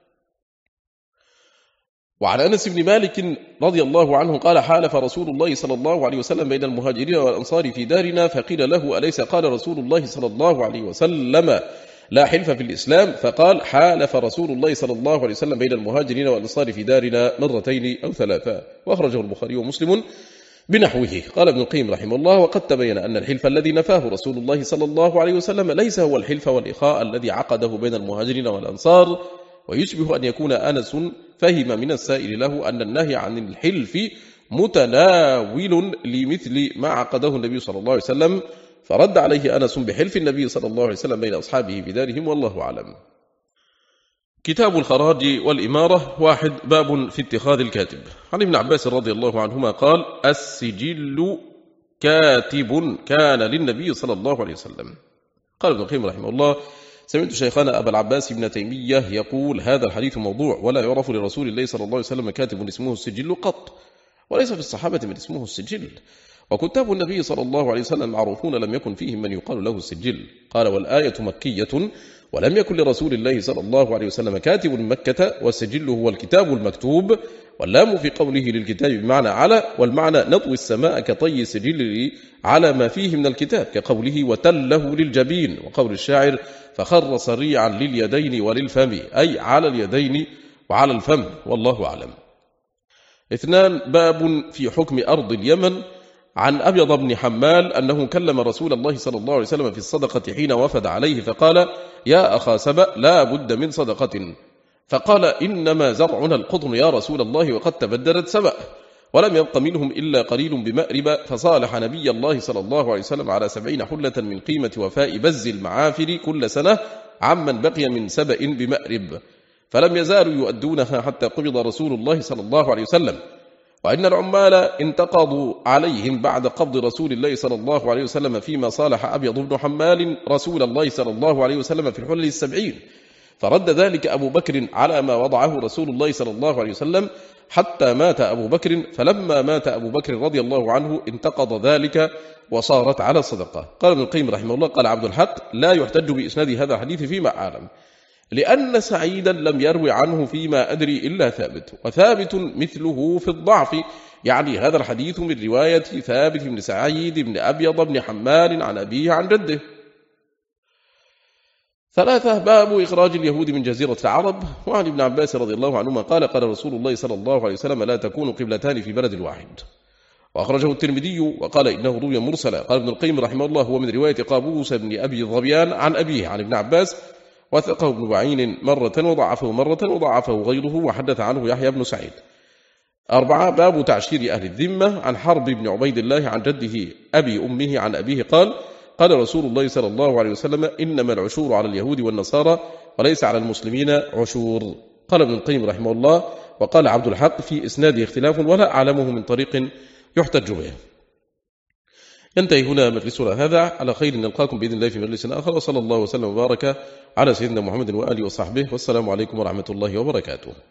وعن أنس بن مالك رضي الله عنه قال: حالف رسول الله صلى الله عليه وسلم بين المهاجرين والأنصار في دارنا، فقيل له: أليس قال رسول الله صلى الله عليه وسلم لا حلف في الإسلام؟ فقال: حالف رسول الله صلى الله عليه وسلم بين المهاجرين والأنصار في دارنا مرتين أو ثلاثا. وأخرجه البخاري ومسلم بنحوه. قال ابن القيم رحمه الله: وقد تبين أن الحلف الذي نفاه رسول الله صلى الله عليه وسلم ليس هو الحلف والإخاء الذي عقده بين المهاجرين والأنصار، ويشبه أن يكون أنس فهم من السائل له أن النهي عن الحلف متناول لمثل ما عقده النبي صلى الله عليه وسلم، فرد عليه أنس بحلف النبي صلى الله عليه وسلم بين أصحابه بدارهم، والله أعلم. كتاب الخراج والإمارة. 1. باب في اتخاذ الكاتب. عن ابن عباس رضي الله عنهما قال: السجل كاتب كان للنبي صلى الله عليه وسلم. قال ابن القيم رحمه الله: سمعت شيخنا أبا العباس ابن تيمية يقول: هذا الحديث موضوع، ولا يعرف لرسول الله صلى الله عليه وسلم كاتب اسمه السجل قط، وليس في الصحابة من اسمه السجل، وكتاب النبي صلى الله عليه وسلم معروفون لم يكن فيهم من يقال له السجل. قال: والآية مكية، ولم يكن لرسول الله صلى الله عليه وسلم كاتب من مكة، والسجل هو الكتاب المكتوب، واللام في قوله للكتاب بمعنى على، والمعنى نطوي السماء كطي السجل على ما فيه من الكتاب، كقوله وتله للجبين، وقول الشاعر فخر صريعا لليدين وللفم، أي على اليدين وعلى الفم، والله أعلم. 2. باب في حكم أرض اليمن. عن أبيض بن حمال أنه كلم رسول الله صلى الله عليه وسلم في الصدقة حين وفد عليه، فقال: يا أخا سبأ، لا بد من صدقة. فقال: إنما زرعنا القطن يا رسول الله، وقد تبدلت سبأ، ولم يبق منهم إلا قليل بمأرب، فصالح نبي الله صلى الله عليه وسلم على 70 حلة من قيمة وفاء بز المعافر كل سنة عمن بقي من سبأ بمأرب، فلم يزالوا يؤدونها حتى قبض رسول الله صلى الله عليه وسلم. وإن العمال انتقضوا عليهم بعد قبض رسول الله صلى الله عليه وسلم، فيما صالح أبيض بن حمال رسول الله صلى الله عليه وسلم في الحلل 70، فرد ذلك أبو بكر على ما وضعه رسول الله صلى الله عليه وسلم حتى مات أبو بكر، فلما مات أبو بكر رضي الله عنه انتقض ذلك وصارت على الصدقة. قال ابن القيم رحمه الله: قال عبد الحق: لا يحتج بإسناد هذا الحديث فيما أعلم، لأن سعيدا لم يروي عنه فيما أدري إلا ثابت، وثابت مثله في الضعف، يعني هذا الحديث من رواية ثابت بن سعيد بن أبيض بن حمال عن أبيه عن جده. 3. باب إخراج اليهود من جزيرة العرب. وعن ابن عباس رضي الله عنهما قال: قال رسول الله صلى الله عليه وسلم: لا تكون قبلتان في بلد واحد. وأخرجه الترمذي وقال إنه روي مرسلا. قال ابن القيم رحمه الله: هو من رواية قابوس بن أبي ظبيان عن أبيه عن ابن عباس، وثقه ابن بعين مرة وضعفه مرة وضعفه غيره، وحدث عنه يحيى بن سعيد. 4. باب تعشير أهل الذمة. عن حرب بن عبيد الله عن جده أبي أمه عن أبيه قال: قال رسول الله صلى الله عليه وسلم: إنما العشور على اليهود والنصارى، وليس على المسلمين عشور. قال ابن القيم رحمه الله: وقال عبد الحق: في إسناده اختلاف، ولا أعلمه من طريق يحتج به. ينتهي هنا مجلسنا هذا، على خير نلقاكم بإذن الله في مجلس آخر، وصلى الله وسلم وبارك على سيدنا محمد وآله وصحبه، والسلام عليكم ورحمة الله وبركاته.